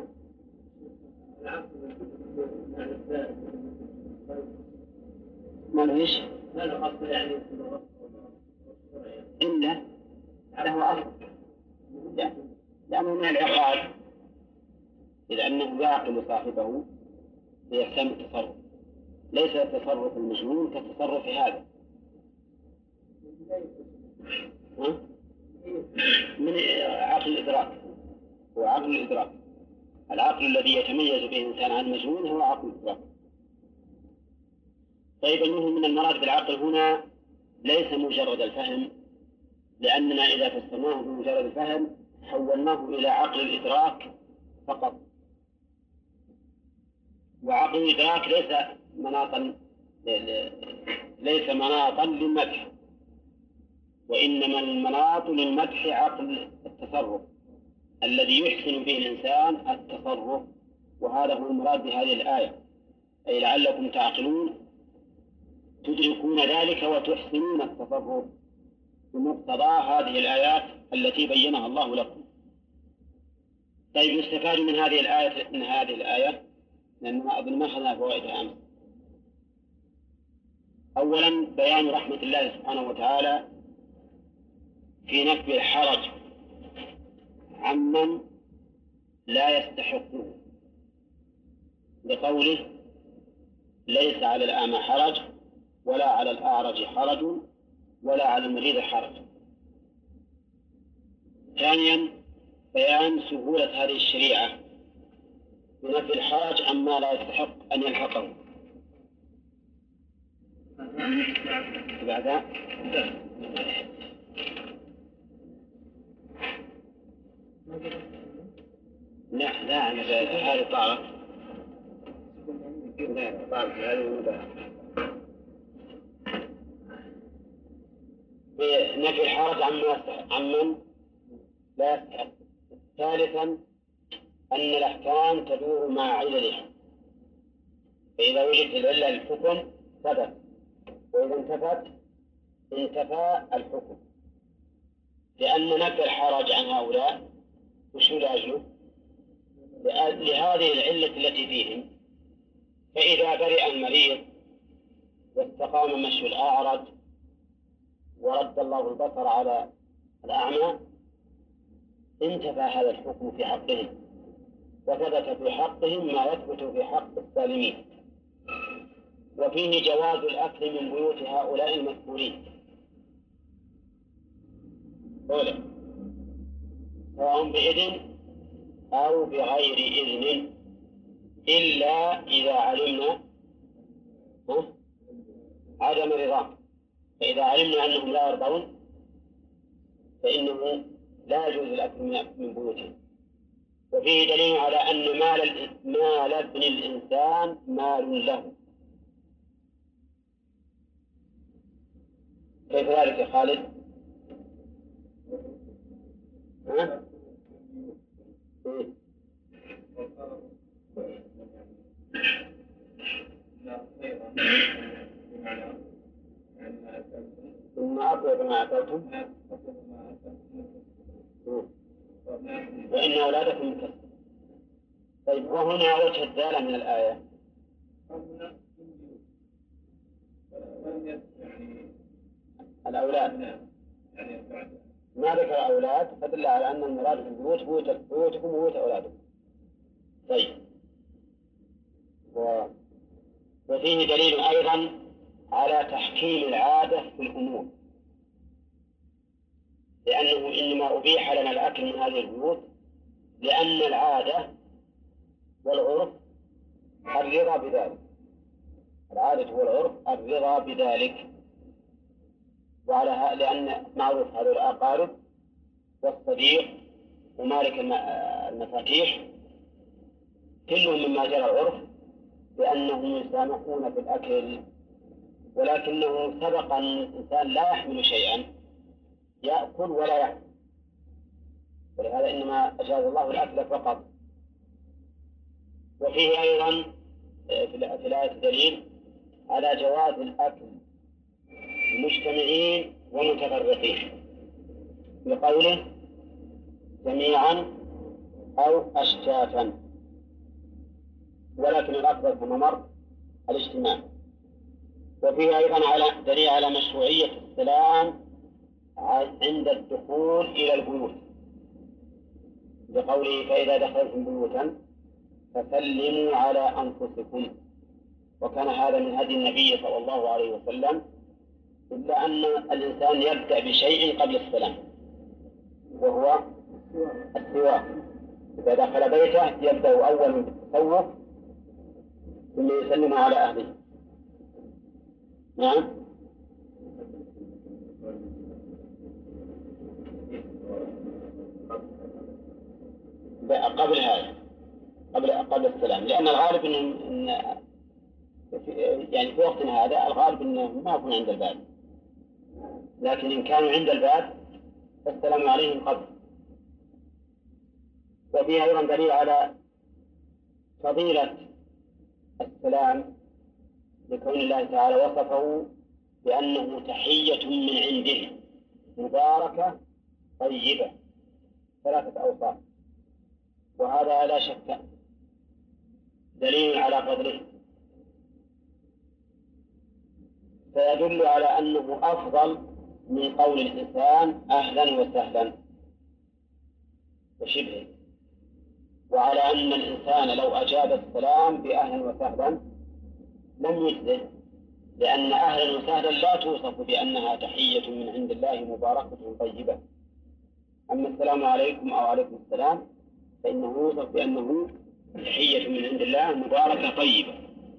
ما ليش؟ إلا له أصل، لأنه من العقاد، إذ أنه يعقل صاحبه بإحسان التصرف، ليس تصرف المجنون كتصرف هذا. من عقل الإدراك، هو عقل الإدراك. العقل الذي يتميز به الإنسان عن المجنون هو عقل الإدراك. طيب، أنه من المراد بالعقل هنا ليس مجرد الفهم، لأننا إذا فسرناه بمجرد الفهم حولناه إلى عقل الإدراك فقط. وعقل الإدراك ليس مناطا للمدح، وإنما المناط للمدح عقل التصرف الذي يحسن به الإنسان التصرف. وهذا هو المراد بهذه الآية، أي لعلكم تعقلون تدركون ذلك وتحسنون التصرف بمقتضى هذه الآيات التي بينها الله لكم. طيب، يستفاد من هذه الآية لأننا أظن ما أخذنا فوائدها أمس. أولا، بيان رحمة الله سبحانه وتعالى في نفي الحرج عمن لا يستحقه، بقوله: ليس على الأعمى حرج ولا على الأعرج حرج ولا على المريض حرج. ثانيا، بيان سهولة هذه الشريعة بنفي الحرج عما لا يستحق أن يلحقه. بعدها لا هذه طارت. بنفي الحرج عمن لا يستحق. ثالثا، أن الأحكام تدور مع عللها، فإذا وجدت العلة للحكم ثبت، وإذا انتفى الحكم. لأن نفي الحرج عن هؤلاء وش لاجله؟ لهذه العلة التي فيهم. فإذا برئ المريض واستقام مشي الأعرج ورد الله البصر على الأعمى انتفى هذا الحكم في حقهم، وثبت في حقهم ما يثبت في حق السالمين. وفيه جواز الأكل من بيوت هؤلاء المذكورين سواء بإذن أو بغير إذن، إلا إذا علمنا عدم رضاهم. فإذا علمنا أنهم لا يرضون فإنه لا يجوز الأكل من بيوتهم. وفيه دليل على أن مال ابن الإنسان مال له. كيف ذلك يا خالد؟ ها؟ ثم أطلب ما أكلتم وإن أولادكم من كسب. طيب وهنا وجه الدالة من الآية الأولاد، ما ذكر أولاد فدل على أن المراد بالبيوت بيوتكم وبيوت أولادكم. طيب وفيه دليل أيضا على تحكيم العادة في الأمور، لأنه إنما أبيح لنا الأكل من هذه البيوت لأن العادة والعرف الرضا بذلك. العادة والعرف الرضا بذلك، وعلى لأن معروف هذا الأقارب والصديق ومالك المفاتيح كلهم مما جرى العرف بأنهم يسامحون في الأكل، ولكنه سبق أن الإنسان لا يحمل شيئا يأكل ولا يحمل، ولهذا إنما أجاز الله الأكل فقط. وفيه أيضا في الآية دليل على جواز الأكل مجتمعين ومتفرقين بقوله جميعا أو أشتاتا، ولكن الأفضل كما مر الاجتماع. وفيه أيضا على دليل على مشروعية السلام عند الدخول إلى البيوت بقوله فإذا دخلتم بيوتا فسلموا على أنفسكم، وكان هذا من هدي النبي صلى الله عليه وسلم، إلا أن الإنسان يبدأ بشيء قبل السلام وهو السواك. إذا دخل بيته يبدأ أولا بالتسوق ثم يسلم على أهله. نعم. قبل هذا قبل السلام، لأن الغالب إن يعني في وقتنا هذا الغالب إنه ما يكون عند الباب، لكن إن كانوا عند الباب فالسلام عليهم قبل. وفيها أيضا دليل على فضيلة السلام لكون الله تعالى وصفه بأنه تحية من عنده مباركة طيبة، 3 أوصاف، وهذا لا شك دليل على فضله، فيدل على أنه أفضل من قول الإنسان أهلا وسهلا وشبهه، وعلى أن الإنسان لو أجاب السلام بأهلا وسهلا لم يجزه، لأن أهلا وسهلا لا توصف بأنها تحية من عند الله مباركة طيبة. أما السلام عليكم أو عليكم السلام فإنه يوصف بأنه تحية من عند الله مباركة طيبة.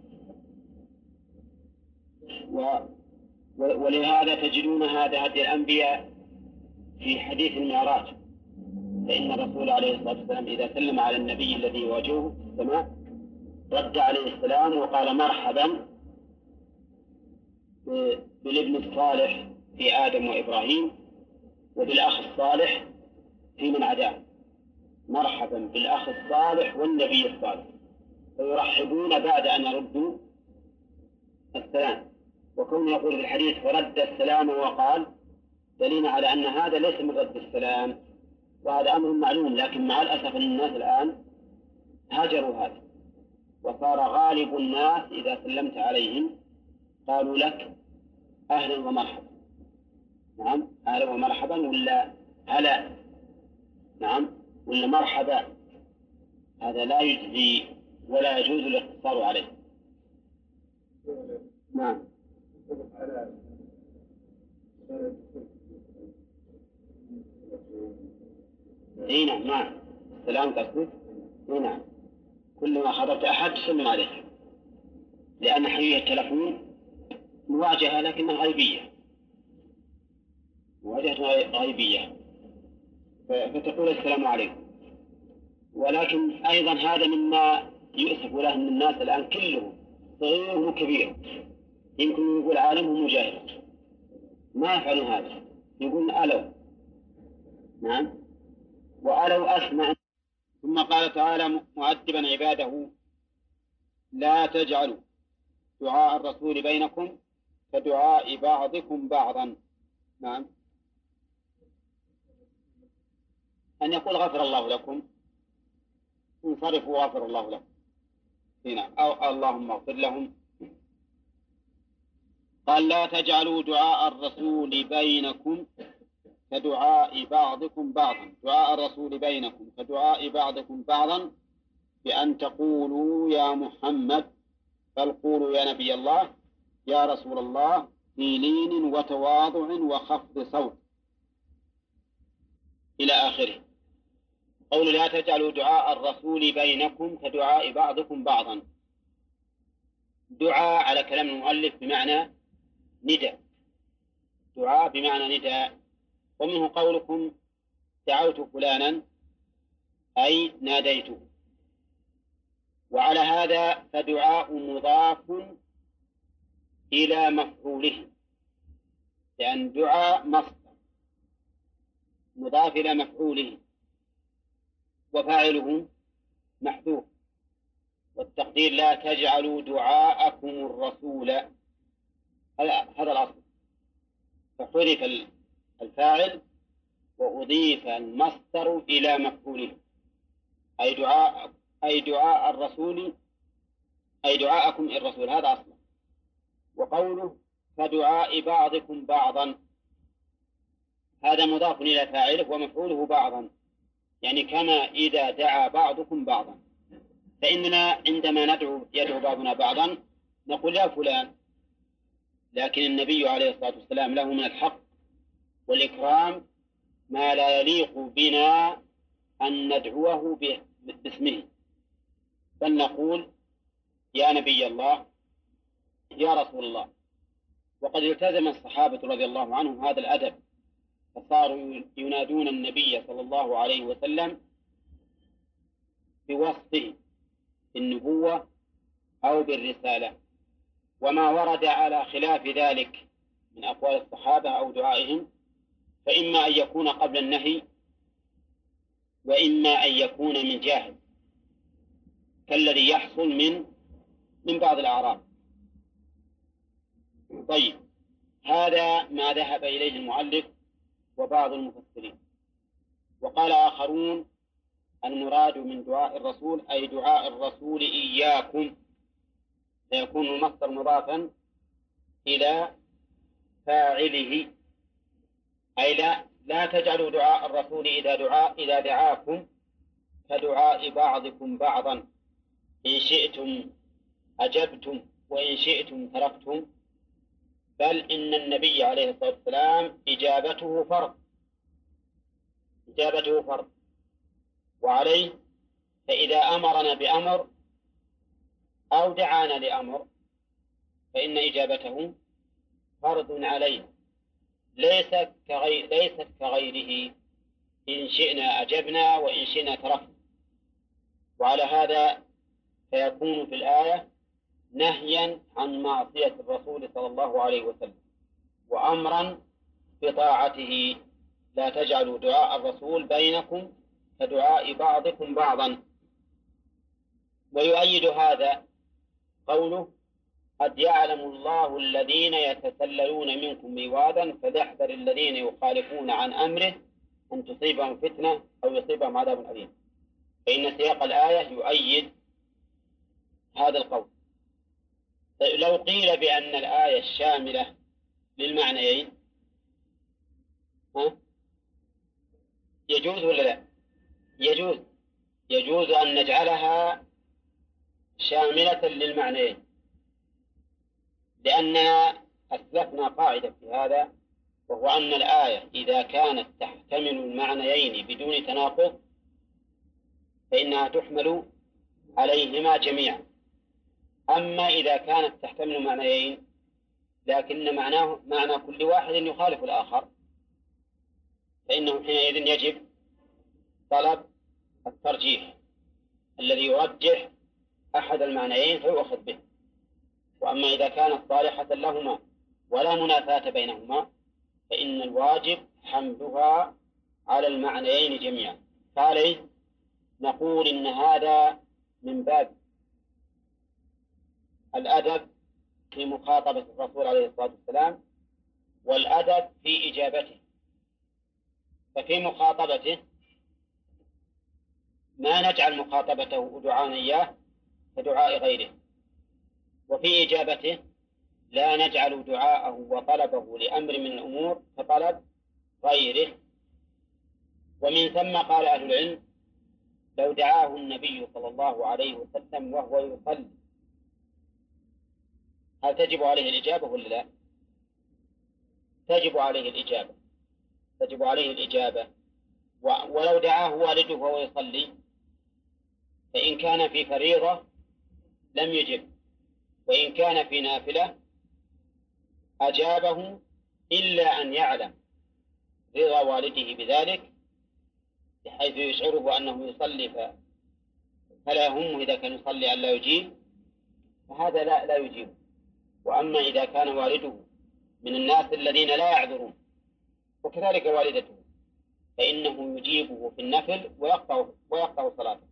ولهذا تجدون هذا هدي الأنبياء في حديث المعراج، فإن الرسول عليه الصلاة والسلام إذا سلم على النبي الذي يواجهه في السماء رد عليه السلام وقال مرحبا بالابن الصالح في آدم وإبراهيم وبالأخ الصالح في من عداه، مرحبا بالأخ الصالح والنبي الصالح، فيرحبون بعد أن يردوا السلام. وكون يقول في الحديث فرد السلام وقال دليل على أن هذا ليس من رد السلام، وهذا أمر معلوم، لكن مع الأسف أن الناس الآن هاجروا هذا، وصار غالب الناس إذا سلمت عليهم قالوا لك أهلا ومرحبا. نعم، أهلا ومرحبا ولا هلا، نعم، ولا مرحبا، هذا لا يجزي ولا يجوز الاقتصار عليه. نعم. اي نعم، السلام قصدك؟ اي نعم، كل ما خطبت أحد تسلم عليه، لأن حقيقة التلفون مواجهة لكنها غيبية، مواجهة غيبية، فتقول السلام عليكم. ولكن أيضا هذا مما يؤسف له من الناس الآن كله صغير وكبير، يمكن يقول عالم ومجاهد ما يفعلون هذا، يقول ألو. نعم، وألو أسمع. ثم قال تعالى مؤدبا عباده: لا تجعلوا دعاء الرسول بينكم كدعاء بعضكم بعضا. نعم، أن يقول غفر الله لكم، انصرفوا غفر الله لكم، نعم، أو اللهم اغفر لهم. قال: لا تجعلوا دعاء الرسول بينكم كدعاء بعضكم بعضا، دعاء الرسول بينكم كدعاء بعضكم بعضا، بأن تقولوا يا محمد، بل قولوا يا نبي الله، يا رسول الله، في لين وتواضع وخفض صوت إلى آخره. قول لا تجعلوا دعاء الرسول بينكم كدعاء بعضكم بعضا، دعاء على كلام المؤلف بمعنى نداء، دعاء بمعنى نداء. ومنه قولكم دعوت فلانا أي ناديته. وعلى هذا فدعاء مضاف إلى مفعوله، لأن دعاء مصدر مضاف إلى مفعوله وفاعله محذوف، والتقدير لا تجعلوا دعاءكم الرسول، هذا الأصل، فحذف الفاعل وأضيف المصدر إلى مفعوله، أي دعاء الرسول، أي دعاءكم الرسول، هذا أصلا. وقوله كدعاء بعضكم بعضا، هذا مضاف إلى فاعله ومفعوله بعضا، يعني كما إذا دعا بعضكم بعضا. فإننا عندما يدعو بعضنا بعضا نقول يا فلان، لكن النبي عليه الصلاة والسلام له من الحق والإكرام ما لا يليق بنا أن ندعوه باسمه، بل نقول يا نبي الله، يا رسول الله. وقد التزم الصحابة رضي الله عنهم هذا الأدب، فصاروا ينادون النبي صلى الله عليه وسلم بوصفه بالنبوة أو بالرسالة. وما ورد على خلاف ذلك من أقوال الصحابة أو دعائهم فإما أن يكون قبل النهي، وإما أن يكون من جاهل، كالذي يحصل من بعض الأعراب. طيب، هذا ما ذهب إليه المؤلف وبعض المفسرين. وقال آخرون المراد من دعاء الرسول أي دعاء الرسول إياكم، فيكون المصدر مضافا إلى فاعله، أي لا تجعلوا دعاء الرسول إذا دعاكم كدعاء بعضكم بعضا، إن شئتم أجبتم وإن شئتم تركتم، بل إن النبي عليه الصلاة والسلام إجابته فرض، وعليه فإذا أمرنا بأمر أو دعانا لأمر فإن إجابته فرض علينا، ليست كغيره، إن شئنا أجبنا وإن شئنا تركنا. وعلى هذا فيكون في الآية نهيا عن معصية الرسول صلى الله عليه وسلم، وأمرا بطاعته. لا تجعلوا دعاء الرسول بينكم كدعاء بعضكم بعضا. ويؤيد هذا قوله قد يعلم الله الذين يتسللون منكم لواذا فليحذر الذين يخالفون عن أمره أن تصيبهم فتنة أو يصيبهم عذاب أليم. فإن سياق الآية يؤيد هذا القول. لو قيل بأن الآية الشاملة للمعنيين يجوز ولا لا؟ يجوز أن نجعلها شاملة للمعنيين، لأننا أسلفنا قاعدة في هذا، وهو أن الآية إذا كانت تحتمل المعنيين بدون تناقض فإنها تحمل عليهما جميعا. أما إذا كانت تحتمل معنيين لكن معنى كل واحد يخالف الآخر فإنه حينئذ يجب طلب الترجيح الذي يرجح أحد المعنيين فيؤخذ به. وأما إذا كانت صالحة لهما ولا منافاة بينهما فإن الواجب حملها على المعنيين جميعا. فعليه نقول إن هذا من باب الأدب في مخاطبة الرسول عليه الصلاة والسلام والأدب في إجابته. ففي مخاطبته ما نجعل مخاطبته دعاء إياه كدعاء غيره، وفي إجابته لا نجعل دعاءه وطلبه لأمر من الأمور كطلب غيره. ومن ثم قال أهل العلم لو دعاه النبي صلى الله عليه وسلم وهو يصلي هل تجب عليه الإجابة ولا لا؟ تجب عليه الإجابة، تجب عليه الإجابة. ولو دعاه والده وهو يصلي فإن كان في فريضة لم يجب، وإن كان في نافلة أجابه إلا أن يعلم رضا والده بذلك بحيث يشعره أنه يصلي فلا يهمه إذا كان يصلي أن لا يجيب، فهذا لا يجيب. وأما إذا كان والده من الناس الذين لا يعذرون وكذلك والدته فإنه يجيبه في النفل ويقطع صلاته.